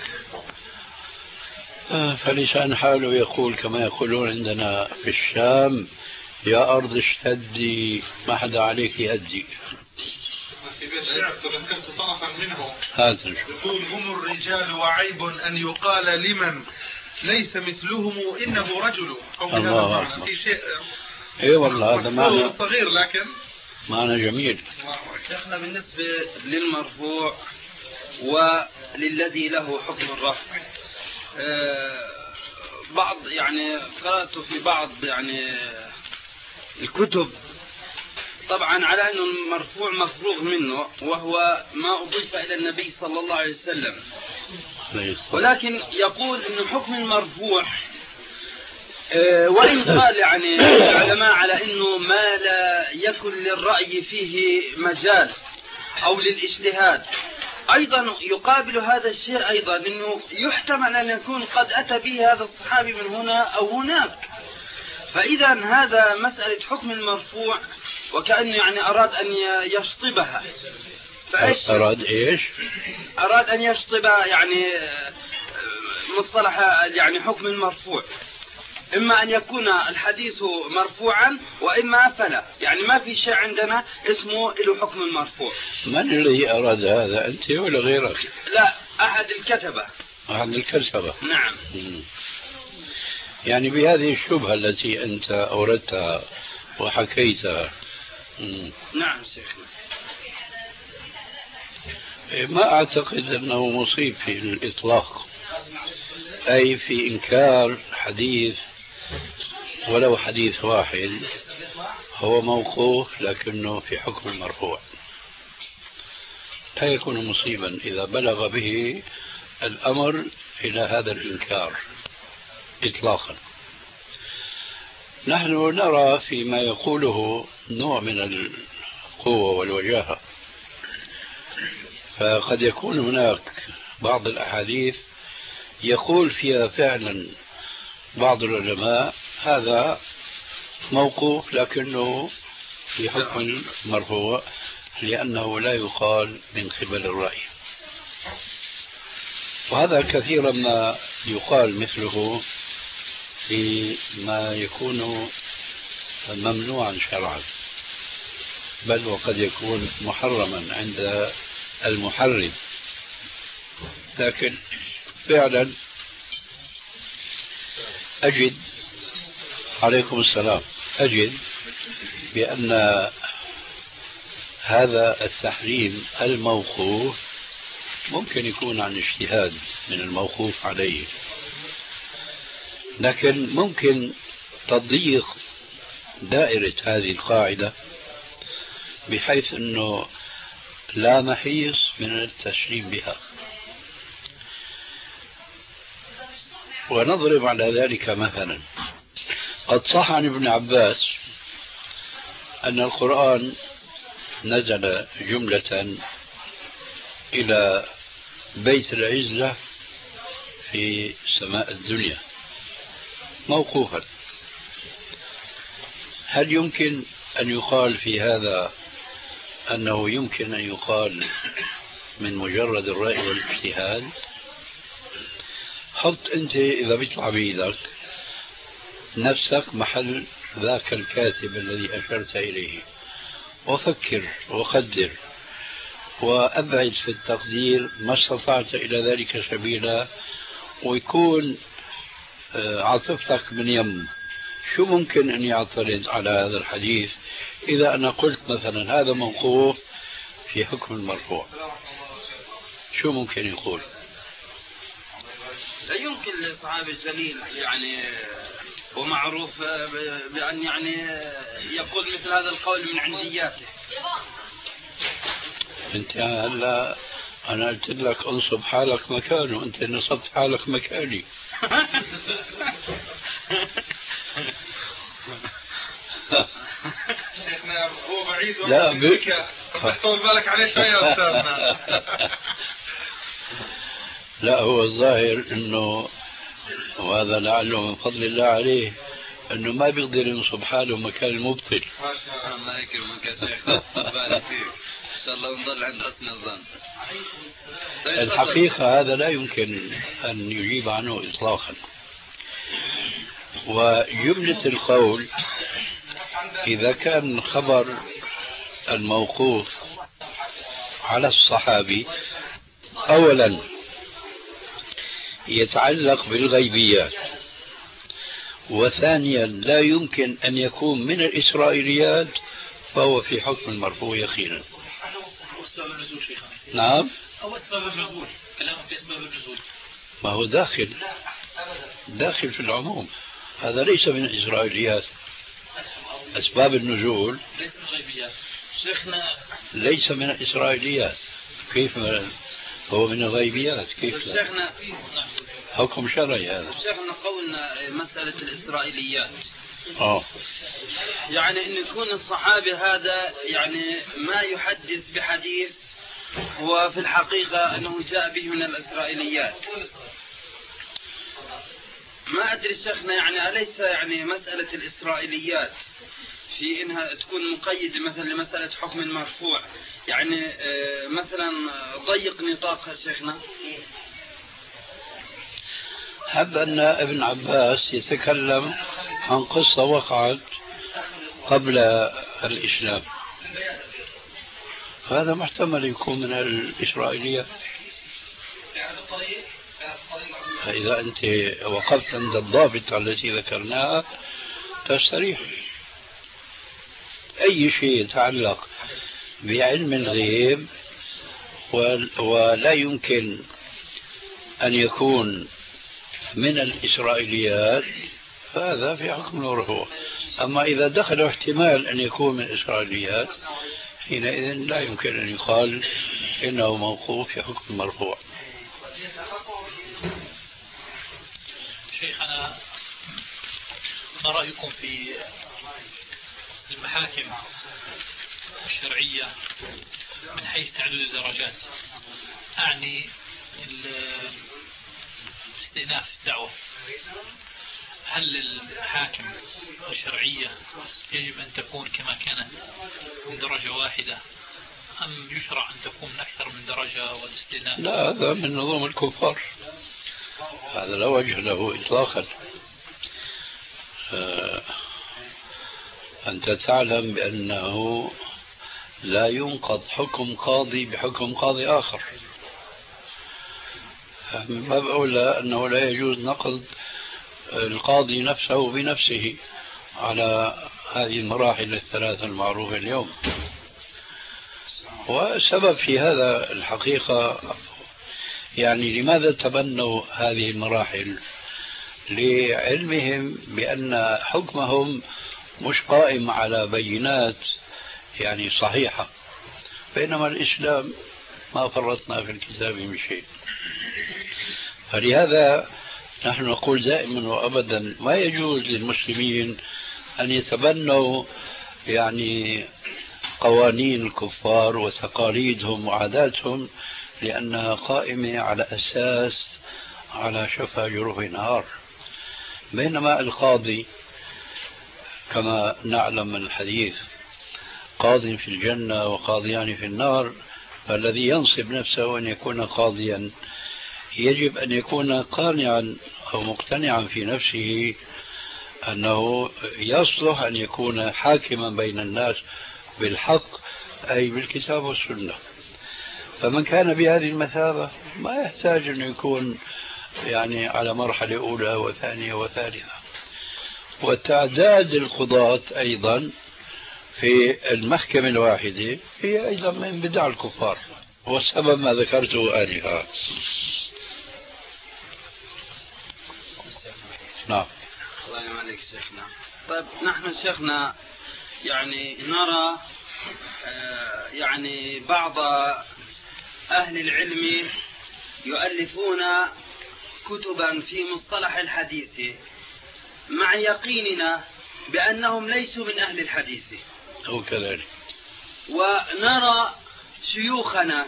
فلسان حاله يقول كما يقولون عندنا في الشام يا أرض اشتدي ما حدا عليك يهدي. في بيت شعر تذكرت طرفا منه هذا يقول: هم الرجال وعيب أن يقال لمن ليس مثلهم إنه رجل، أو بهذا المعنى في شيء. اي والله هذا معنى صغير لكن معنى جميل. شيخنا بالنسبة للمرفوع وللذي له حكم الرفع، أه بعض يعني قرأت في بعض يعني الكتب طبعا على أنه المرفوع مفروغ منه، وهو ما أضيف إلى النبي صلى الله عليه وسلم، ولكن يقول أن حكم المرفوع أه وإن قال يعني العلماء على أنه ما لا يكن للرأي فيه مجال أو للاجتهاد، أيضا يقابل هذا الشيء أيضا أنه يحتمل أن يكون قد أتى به هذا الصحابي من هنا أو هناك. فإذا هذا مسألة حكم المرفوع وكأنه يعني أراد أن يشطبها. فإيش أراد إيش؟ أراد أن يشطب يعني مصطلح يعني حكم المرفوع، إما أن يكون الحديث مرفوعا وإما فلا، يعني ما في شيء عندنا اسمه له حكم المرفوع. من الذي أراد هذا، أنت ولا غيرك؟ لا، أحد الكتبة. أحد الكتبة. نعم. مم. يعني بهذه الشبهة التي أنت أوردتها وحكيتها. مم. نعم شيخنا. ما أعتقد أنه مصيب في الإطلاق، أي في إنكار حديث ولو حديث واحد هو موقوف لكنه في حكم المرفوع، لا يكون مصيبا إذا بلغ به الأمر إلى هذا الإنكار إطلاقا. نحن نرى فيما يقوله نوع من القوة والوجاهة، فقد يكون هناك بعض الأحاديث يقول فيها فعلا بعض العلماء هذا موقوف لكنه في حكم المرفوع، لأنه لا يقال من قبل الرأي، وهذا كثيرا ما يقال مثله في ما يكون ممنوعا شرعا، بل وقد يكون محرما عند المحرم. لكن فعلا أجد عليكم السلام أجد بأن هذا التحريم الموقوف ممكن يكون عن اجتهاد من الموقوف عليه، لكن ممكن تضييق دائرة هذه القاعدة بحيث أنه لا محيص من التشريف بها. ونضرب على ذلك مثلا، قد صح عن ابن عباس أن القرآن نزل جملة إلى بيت العزة في سماء الدنيا موقوفا. هل يمكن أن يقال في هذا أنه يمكن أن يقال من مجرد الرأي والاجتهاد؟ حط أنت إذا بيطلع بيدك نفسك محل ذاك الكاتب الذي أشرت إليه، وفكر وقدر وأبعد في التقدير ما استطعت إلى ذلك سبيلا، ويكون عاطفتك من يم. شو ممكن أن يعترض على هذا الحديث إذا أنا قلت مثلا هذا موقوف في حكم المرفوع؟ شو ممكن يقول؟ لا يمكن للصحابي الجليل يعني ومعروف بأن يعني يقول مثل هذا القول من عندياته. انت هلا انا قلت لك انصب حالك مكانه، انت نصبت حالك مكاني. شيخنا هو بعيد لا بك طول بالك عليه شوي يا استاذنا. لا هو الظاهر انه، وهذا لعله من فضل الله عليه، انه ما بيقدر ينصب حاله مكان المبطل. ما شاء الله يكرمك يا شيخ، بارك فيك، ان شاء الله نضل عند حسن الظن. الحقيقة هذا لا يمكن أن يجيب عنه إطلاقا. وجملة القول إذا كان خبر الموقوف على الصحابي أولا يتعلق بالغيبيات، وثانيا لا يمكن أن يكون من الإسرائيليات، فهو في حكم المرفوع يقينا. أسباب النزول شيخنا. نعم. أو أسباب النزول، كلام في أسباب النزول. ما هو داخل داخل في العموم، هذا ليس من الإسرائيليات. أسباب النزول ليس من الغيبيات شيخنا، ليس من الإسرائيليات. كيف من هو من الغيبيات؟ كيف شيخنا حكم شرعي هذا. شيخنا قولنا مسألة الإسرائيليات آه. يعني أن يكون الصحابي هذا يعني ما يحدث بحديث وفي الحقيقة أنه جاء به من الإسرائيليات. ما أدري شيخنا يعني أليس يعني مسألة الإسرائيليات في إنها تكون مقيدة مثلا لمسألة حكم مرفوع، يعني مثلا ضيق نطاقها شيخنا. هب أن ابن عباس يتكلم عن قصة وقعت قبل الإسلام، هذا محتمل يكون من الإسرائيلية. فإذا أنت وقفت عند الضابط التي ذكرناها تستريح. أي شيء يتعلق بعلم الغيب ولا يمكن أن يكون من الإسرائيليات فهذا في حكم المرفوع. أما إذا دخل احتمال أن يكون من الإسرائيليات حينئذ لا يمكن أن يقال إنه موقوف في حكم المرفوع. شيخنا ما رأيكم في المحاكم الشرعية من حيث تعدد الدرجات؟ أعني استئناف الدعوة، هل الحاكم الشرعية يجب أن تكون كما كانت من درجة واحدة أم يشرع أن تكون أكثر من درجة والاستئناف؟ لا، هذا من نظام الكفار، هذا لا وجه له إطلاقا. أنت تعلم بأنه لا ينقض حكم قاضي بحكم قاضي آخر، من باب أولى أنه لا يجوز نقض القاضي نفسه بنفسه على هذه المراحل الثلاثة المعروفة اليوم. والسبب في هذا الحقيقة يعني لماذا تبنوا هذه المراحل؟ لعلمهم بأن حكمهم مش قائم على بينات يعني صحيحة، بينما الإسلام ما فرطنا في الكتاب من شيء. فلهذا نحن نقول دائما وأبدا ما يجوز للمسلمين أن يتبنوا يعني قوانين الكفار وتقاليدهم وعاداتهم، لأنها قائمة على أساس على شفا جروف نهار. بينما القاضي كما نعلم من الحديث قاض في الجنة وقاضيان في النار، فالذي ينصب نفسه أن يكون قاضيا يجب أن يكون قانعا أو مقتنعا في نفسه أنه يصلح أن يكون حاكما بين الناس بالحق، أي بالكتاب والسنة. فمن كان بهذه المثابة ما يحتاج أن يكون يعني على مرحلة أولى وثانية وثالثة. وتعداد القضاة أيضا في المحكمة الواحدة هي أيضا من بدع الكفار، والسبب ما ذكرته آنفا. نعم. الله يعلمك شيخنا. طيب نحن شيخنا يعني نرى آه يعني بعض أهل العلم يؤلفون كتبا في مصطلح الحديث مع يقيننا بأنهم ليسوا من أهل الحديث، أو كذلك. ونرى شيوخنا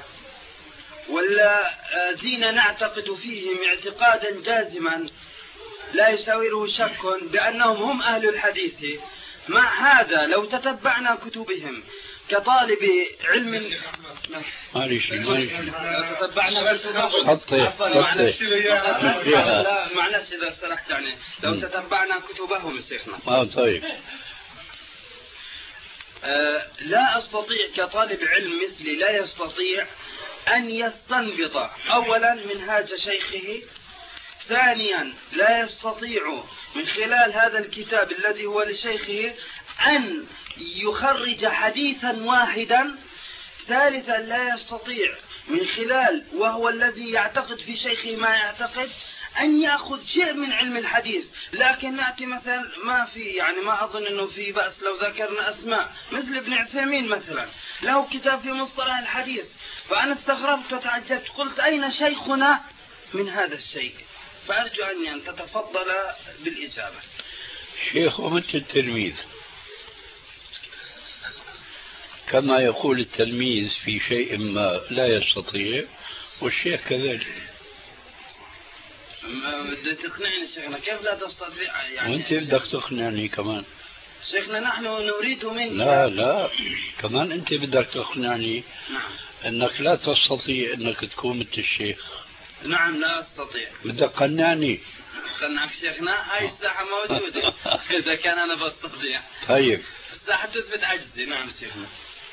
والذين نعتقد فيهم اعتقادا جازما لا يساوره شك بأنهم هم أهل الحديث. مع هذا لو تتبعنا كتبهم كطالب علم معلش معلش لو تتبعنا كتبهم حطي معلش معلش إذا استرحت يعني لو تتبعنا كتبهم شيخنا آه طيب آه لا أستطيع كطالب علم مثلي لا يستطيع أن يستنبط أولا منهاج شيخه، ثانيا لا يستطيع من خلال هذا الكتاب الذي هو لشيخه أن يخرج حديثا واحدا، ثالثا لا يستطيع من خلال وهو الذي يعتقد في شيخه ما يعتقد أن يأخذ شيء من علم الحديث. لكن نأتي مثلا ما في يعني ما أظن أنه في بأس لو ذكرنا أسماء مثل ابن عثيمين مثلا له كتاب في مصطلح الحديث، فأنا استغربت وتعجبت قلت أين شيخنا من هذا الشيء؟ فأرجو أن تتفضل بالإجابة. شيخ مثل التلميذ، كما يقول التلميذ في شيء ما لا يستطيع والشيخ كذلك. بدك تقنعني شيخنا كيف لا تستطيع يعني؟ وانت بدك تقنعني كمان. شيخنا نحن نريد منك. لا لا كمان انت بدك تقنعني. نعم. انك لا تستطيع انك تكون مثل الشيخ. نعم لا استطيع. بدك تقنعني. قنعك شيخنا، هاي الساحة موجودة اذا كان انا بستطيع. طيب. الساحة تثبت عجزي. نعم شيخنا.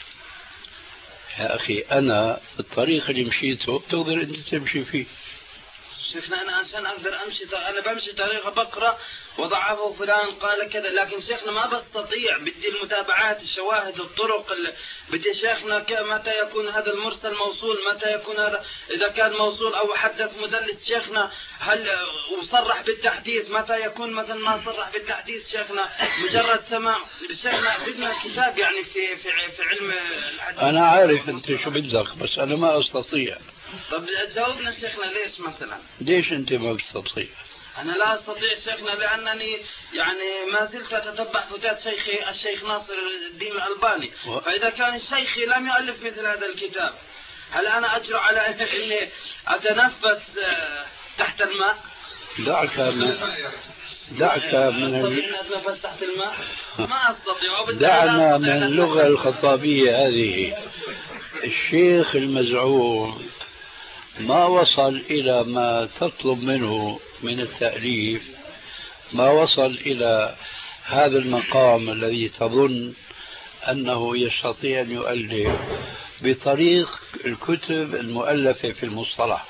يا اخي انا الطريق اللي مشيته بتقدر انت تمشي فيه. شيخنا أنا عشان أقدر أمشي أنا بمشي طريقة بقرأ وضعفه فلان قال كذا، لكن شيخنا ما بستطيع، بدي المتابعات الشواهد الطرق اللي بدي شيخنا متى يكون هذا المرسل موصول، متى يكون هذا إذا كان موصول أو حدث مدلس شيخنا هل وصرح بالتحديث، متى يكون مثلا ما صرح بالتحديث شيخنا مجرد سماع. شيخنا بدنا كتاب يعني في في في علم الحديث. أنا عارف أنت شو بدك بس أنا ما أستطيع. طب جاوبنا شيخنا ليش مثلا؟ ليش أنت ما بتستطيع؟ أنا لا أستطيع شيخنا لأنني يعني ما زلت أتتبع فتاة شيخي الشيخ ناصر الدين الألباني، و... فإذا كان الشيخ لم يؤلف مثل هذا الكتاب هل أنا أجرؤ على أني أتنفس تحت الماء؟ دعك من دعك من أتنفس تحت الماء؟ ما أستطيع. دعنا من اللغة الخطابية هذه. الشيخ المزعوم ما وصل إلى ما تطلب منه من التأليف، ما وصل إلى هذا المقام الذي تظن أنه يستطيع أن يؤلف بطريق الكتب المؤلفة في المصطلح.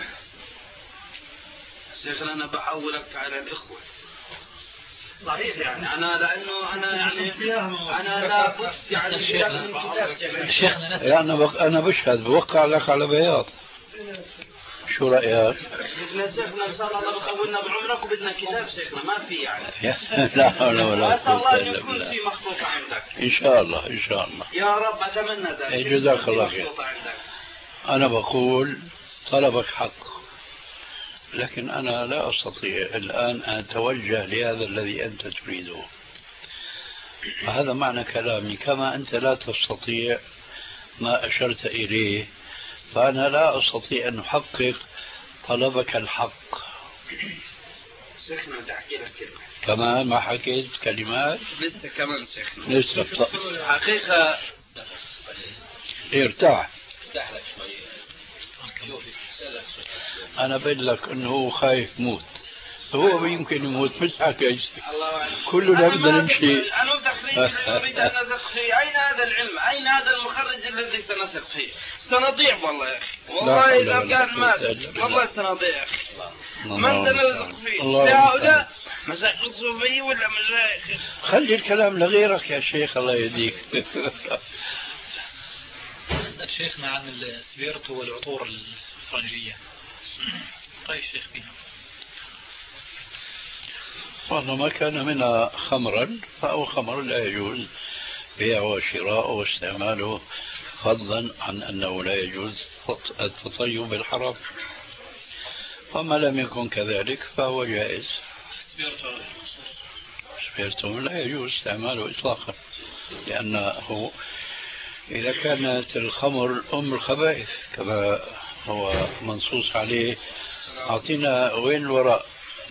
شيخنا أنا بحولك على الإخوة صحيح يعني أنا لأنه أنا يعني أنا لا بد يعني شيخنا يعني أنا بشهد بوقع لك على بياض. شو رأيك؟ بدنا شيخنا إن شاء الله بطولنا بعمرك وبدنا كتاب شيخنا ما في يعني. لا حول ولا قوة إلا يكون بالله. في مخطوط عندك. إن شاء الله إن شاء الله. يا رب أتمنى ذلك. جزاك الله خير. أنا بقول طلبك حق، لكن أنا لا أستطيع الآن أن أتوجه لهذا الذي أنت تريده. فهذا معنى كلامي، كما أنت لا تستطيع ما أشرت إليه فأنا لا أستطيع أن أحقق طلبك الحق. شيخنا بدي أحكي لك كلمة. كمان ما حكيت كلمات؟ لسه كمان شيخنا. لسه. حقيقة ارتاح. ارتاح لك شوي. أنا بقول لك إنه هو خايف موت، هو يمكن يموت مش حكي كلنا بدنا نمشي. أنا تقريبا أريد أن أثق فيه. أين هذا العلم؟ أين هذا المخرج الذي سنثق فيه؟ سنضيع والله يا أخي، والله إذا كان مات والله سنضيع يا أخي. من سنثق فيه؟ لهؤلاء مشايخ الصوفية ولا مشايخ؟ خلي الكلام لغيرك يا شيخ الله يهديك. نسأل شيخنا عن السبيرتو والعطور الفرنجية. رأي الشيخ فيها؟ والله ما كان منها خمرا فهو خمر لا يجوز بيعه وشراءه واستعماله، فضلا عن أنه لا يجوز التطيب بالحرام، وما لم يكن كذلك فهو جائز. سبيرتو لا يجوز استعماله إطلاقا، لأنه إذا كانت الخمر أم الخبائث كما هو منصوص عليه. أعطينا وين الوراء.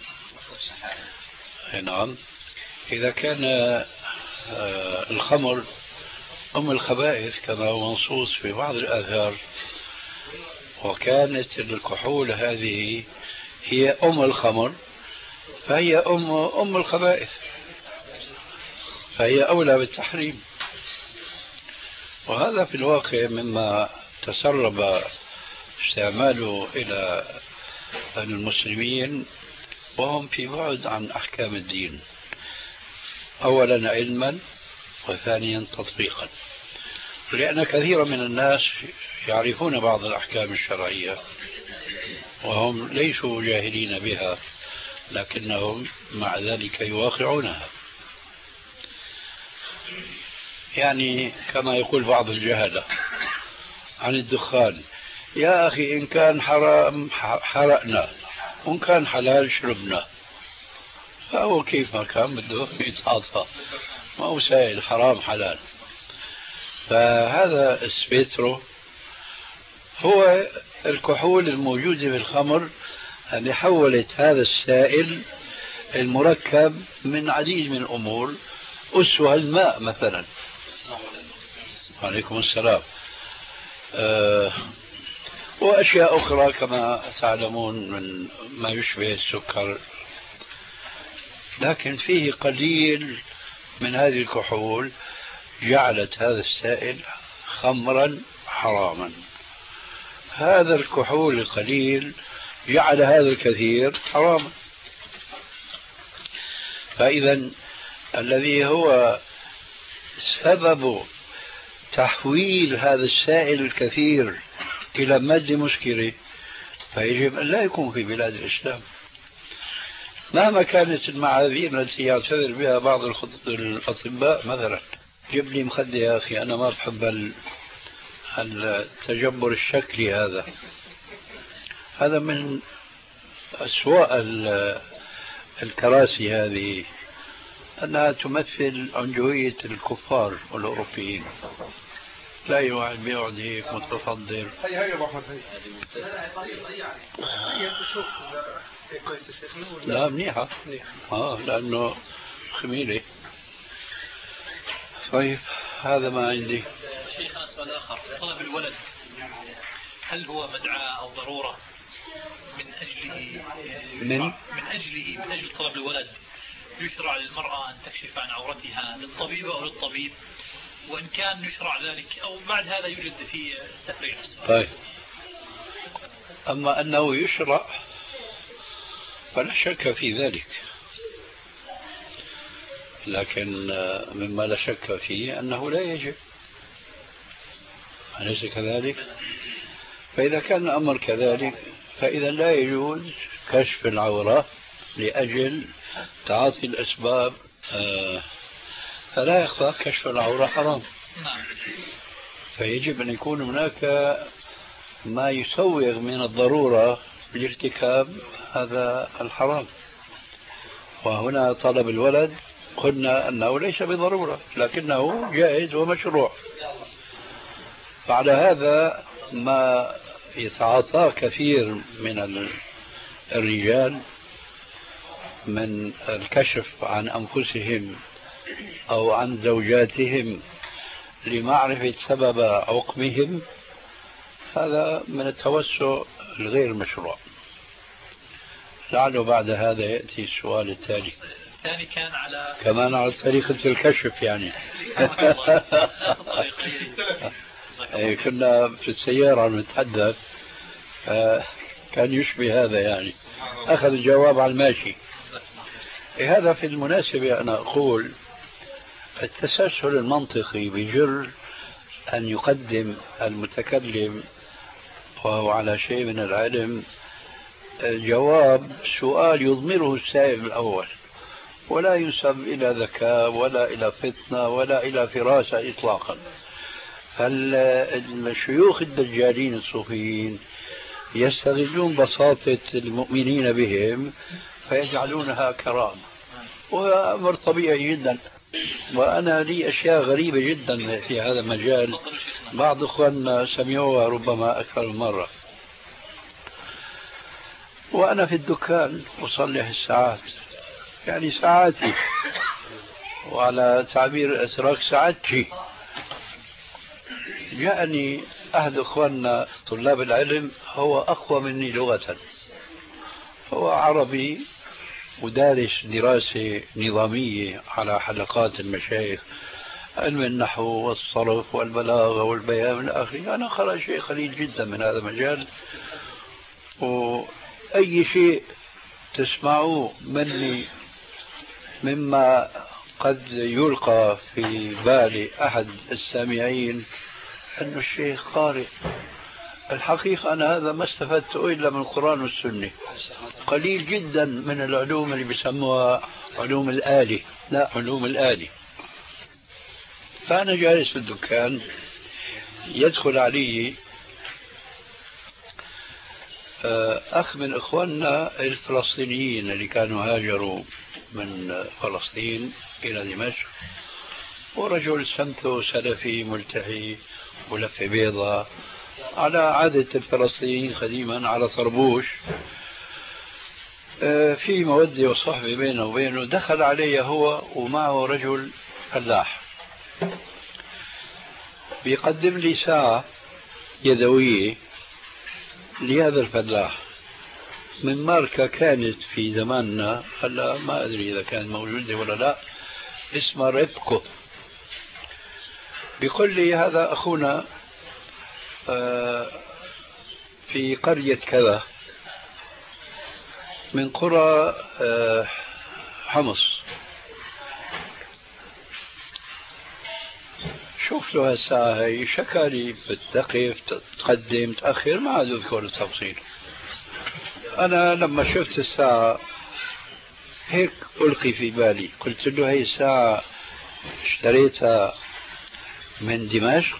نعم، إذا كان الخمر أم الخبائث كما هو منصوص في بعض الآثار، وكانت الكحول هذه هي أم الخمر فهي أم أم الخبائث، فهي أولى بالتحريم. وهذا في الواقع مما تسرب استعماله إلى المسلمين وهم في بعد عن أحكام الدين، أولا علما وثانيا تطبيقا، لأن كثيرا من الناس يعرفون بعض الأحكام الشرعية وهم ليسوا جاهلين بها، لكنهم مع ذلك يواقعونها. يعني كما يقول بعض الجهلة عن الدخان: يا أخي إن كان حرام حرقنا وإن كان حلال شربنا، فهو كيف ما كان بده يتعاطى، ما هو سائل حرام حلال. فهذا السبيترو هو الكحول الموجودة في الخمر اللي حولت هذا السائل المركب من عديد من الأمور، أسوأ الماء مثلا. عليكم السلام. أه وأشياء أخرى كما تعلمون من ما يشبه السكر، لكن فيه قليل من هذه الكحول جعلت هذا السائل خمرا حراما. هذا الكحول القليل جعل هذا الكثير حراما. فإذا الذي هو سبب تحويل هذا السائل الكثير إلى مادة مسكرة فيجب أن لا يكون في بلاد الإسلام، مهما كانت المعاذير التي يعتذر بها بعض الأطباء. مثلا جيب لي مخدة يا أخي، أنا ما بحب التجبر الشكلي هذا. هذا من أسوأ الكراسي هذه، أنها تمثل عنجهية الكفار والأوروبيين. لا واحد بيقعد هيك متفضل. هي هي ابو احمد هي لا منيحه اه لانه خميله. طيب هذا ما عندي. شيخنا سؤال اخر، طلب الولد هل هو مدعاة او ضروره من اجله من من اجله من اجل طلب الولد يشرع للمراه ان تكشف عن عورتها للطبيب او للطبيب، وإن كان يشرع ذلك أو بعد هذا يوجد في تفريع؟ طيب، أما أنه يشرع فلا شك في ذلك، لكن مما لا شك فيه أنه لا يجب، أليس كذلك؟ فإذا كان الأمر كذلك فإذا لا يجوز كشف العورة لأجل تعاطي الأسباب، آه فلا يخفى كشف العورة حرام. فيجب أن يكون هناك ما يسوغ من الضرورة لارتكاب هذا الحرام. وهنا طلب الولد قلنا أنه ليس بضرورة لكنه جائز ومشروع. فعلى هذا ما يتعاطى كثير من الرجال من الكشف عن أنفسهم أو عن زوجاتهم لمعرفة سبب عقمهم، هذا من التوسع الغير مشروع. لعله بعد هذا يأتي السؤال التالي. الثاني كان على كمان على طريقة الكشف يعني. أي كنا في السيارة نتحدث، كان يشبه هذا يعني، أخذ الجواب على الماشي. هذا في المناسبة أنا أقول التسلسل المنطقي بجر أن يقدم المتكلم وهو على شيء من العلم جواب سؤال يضمره السائل الأول، ولا ينسب إلى ذكاء ولا إلى فطنة ولا إلى فراسة إطلاقا. فالشيوخ الدجالين الصوفيين يستغلون بساطة المؤمنين بهم فيجعلونها كرامة، وهذا أمر طبيعي جدا. وأنا لي أشياء غريبة جدا في هذا المجال، بعض أخواننا سمعوها ربما أكثر من مرة. وأنا في الدكان أصلح الساعات، يعني ساعاتي، وعلى تعبير الأتراك ساعتي. جاءني أحد أخواننا طلاب العلم هو أقوى مني لغة، هو عربي ودارس دراسة نظامية على حلقات المشايخ علم النحو والصرف والبلاغة والبيان والآخر. أنا قرأ شيء قليل جدا من هذا المجال، وأي شيء تسمعوه مني مما قد يلقى في بال أحد السامعين أن الشيخ قارئ. الحقيقة أنا هذا ما استفدت إلا من القرآن والسنة. قليل جدا من العلوم اللي بيسموها علوم الآلة، لا علوم الآلة. فأنا جالس في الدكان، يدخل علي أخ من إخواننا الفلسطينيين اللي كانوا هاجروا من فلسطين إلى دمشق، ورجل سمته سلفي ملتحي ولفة بيضاء على عادة الفلسطينيين قديما، على طربوش، في مودة وصحبة بينه وبينه. دخل علي هو ومعه رجل فلاح بيقدم لي ساعة يدوية لهذا الفلاح من ماركة كانت في زماننا، هلا ما أدري إذا كانت موجودة ولا لا، اسمها ريبكو. بيقول لي هذا أخونا في قرية كذا من قرى حمص. شوف له هالساعة هي، شكالي بتقف تقدم تأخر، ما عاد أذكر التفصيل. أنا لما شفت الساعة هيك ألقي في بالي، قلت له هي الساعة اشتريتها من دمشق،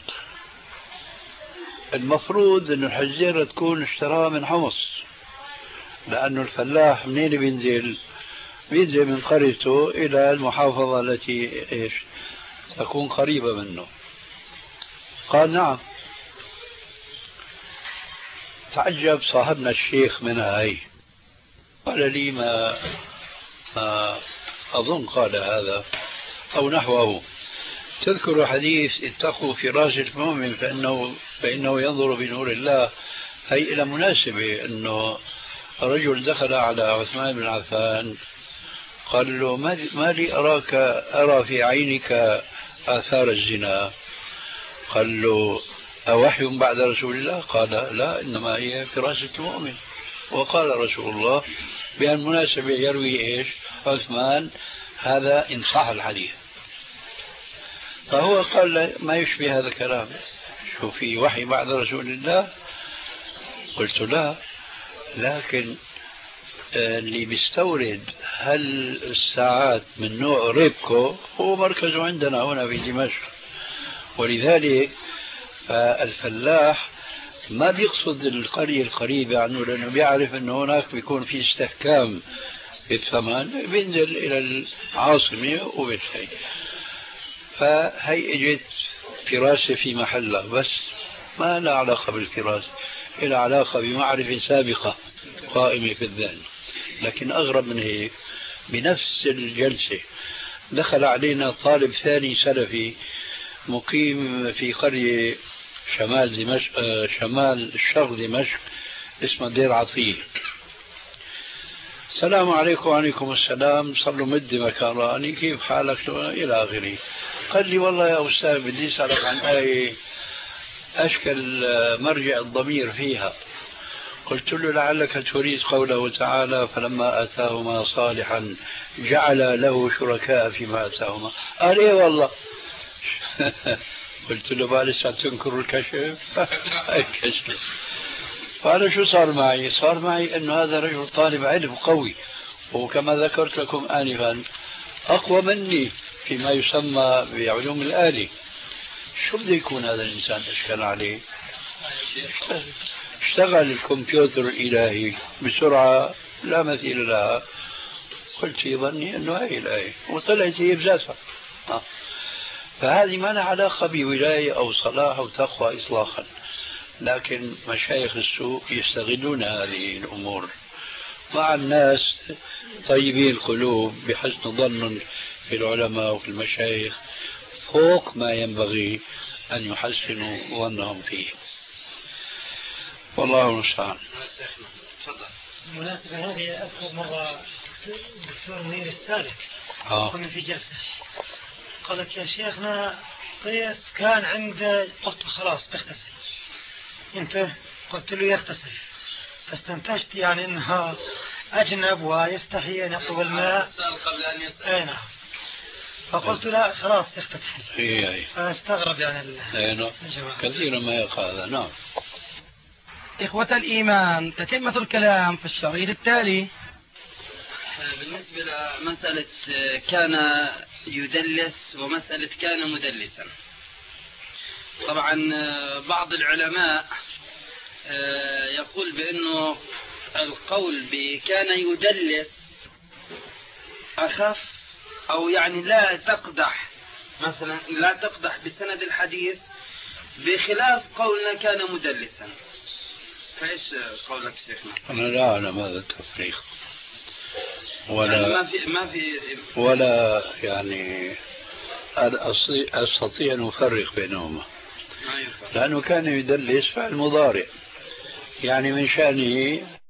المفروض أن الحجيرة تكون اشتراها من حمص، لأنه الفلاح منين بينزل؟ بينزل من قريته إلى المحافظة التي إيش تكون قريبة منه. قال نعم. تعجب صاحبنا الشيخ منها هي، قال لي ما, ما أظن قال هذا أو نحوه. تذكر حديث اتقوا فراش المؤمن فإنه, فإنه ينظر بنور الله. هي إلى مناسبة أنه رجل دخل على عثمان بن عفان قال له ما لي أراك أرى في عينك آثار الزنا؟ قال له أوحي بعد رسول الله؟ قال لا، إنما هي فراسة المؤمن. وقال رسول الله بهالمناسبة يروي إيش عثمان هذا إن صح الحديث. فهو قال ما يشبه هذا الكلام، شو في وحي بعد رسول الله؟ قلت لا، لكن اللي بيستورد هالساعات من نوع ريبكو هو مركزه عندنا هنا في دمشق، ولذلك فالفلاح ما بيقصد القرية القريبة عنه، لأنه بيعرف أنه هناك بيكون في استحكام في الثمن، بينزل إلى العاصمة وبالشيء. فهي اجت فراسة في محلها، بس ما لها علاقة بالفراسة، إلى علاقة بمعرفة سابقة قائمة في الذهن. لكن أغرب من هيك، بنفس الجلسة دخل علينا طالب ثاني سلفي مقيم في قرية شمال دمشق، شمال شرق دمشق، اسمه دير عطية. السلام عليكم. وعليكم السلام. صار له مدة ما كان راني، كيف حالك إلى آخره. قال لي والله يا أستاذ بدي أسألك عن آية أشكل مرجع الضمير فيها. قلت له لعلك تريد قوله تعالى فلما آتاهما صالحا جعل له شركاء فيما آتاهما. قال إيه والله. قلت له بقى لسه تنكر الكشف؟ الكشف. فأنا شو صار معي؟ صار معي أنه هذا رجل طالب علم قوي، وكما ذكرت لكم آنفا أقوى مني فيما يسمى بعلوم الآلة. شو بده يكون هذا الإنسان أشكال عليه؟ اشتغل الكمبيوتر الإلهي بسرعة لا مثيل لها. قلت في ظني أنه هاي الآية، وطلعت هي بذاتها. آه. فهذه ما لها علاقة بولاية أو صلاح أو تقوى إطلاقا، لكن مشايخ السوء يستغلون هذه الأمور مع الناس طيبين القلوب بحسن ظن في العلماء وفي المشايخ فوق ما ينبغي أن يحسنوا ظنهم فيه. والله المستعان. بالمناسبة هذه أذكر مرة الدكتور منير السالك آه. كنا في جلسة قال لك يا شيخنا قيس كان عند، قلت خلاص بيغتسل. انت قلت له يغتسل، فاستنتجت يعني انها اجنب ويستحي ان يطلب الماء قبل ان يسأل. اي نعم. فقلت لا خلاص يغتسل. اي اي فاستغرب يعني الجواب. كثيرا ما يقع هذا. نعم. إخوة الإيمان، تتمة الكلام في الشريط التالي. بالنسبة لمسألة كان يدلس ومسألة كان مدلسا، طبعا بعض العلماء يقول بأنه القول بكان يدلس أخف، أو يعني لا تقدح مثلا لا تقدح بسند الحديث، بخلاف قولنا كان مدلسا. فإيش قولك شيخنا؟ أنا لا أعلم هذا التفريق ولا يعني ما في ما في ولا يعني أستطيع أن أفرق بينهما، لأنه كان يدلس فعل مضارع، يعني من شأنه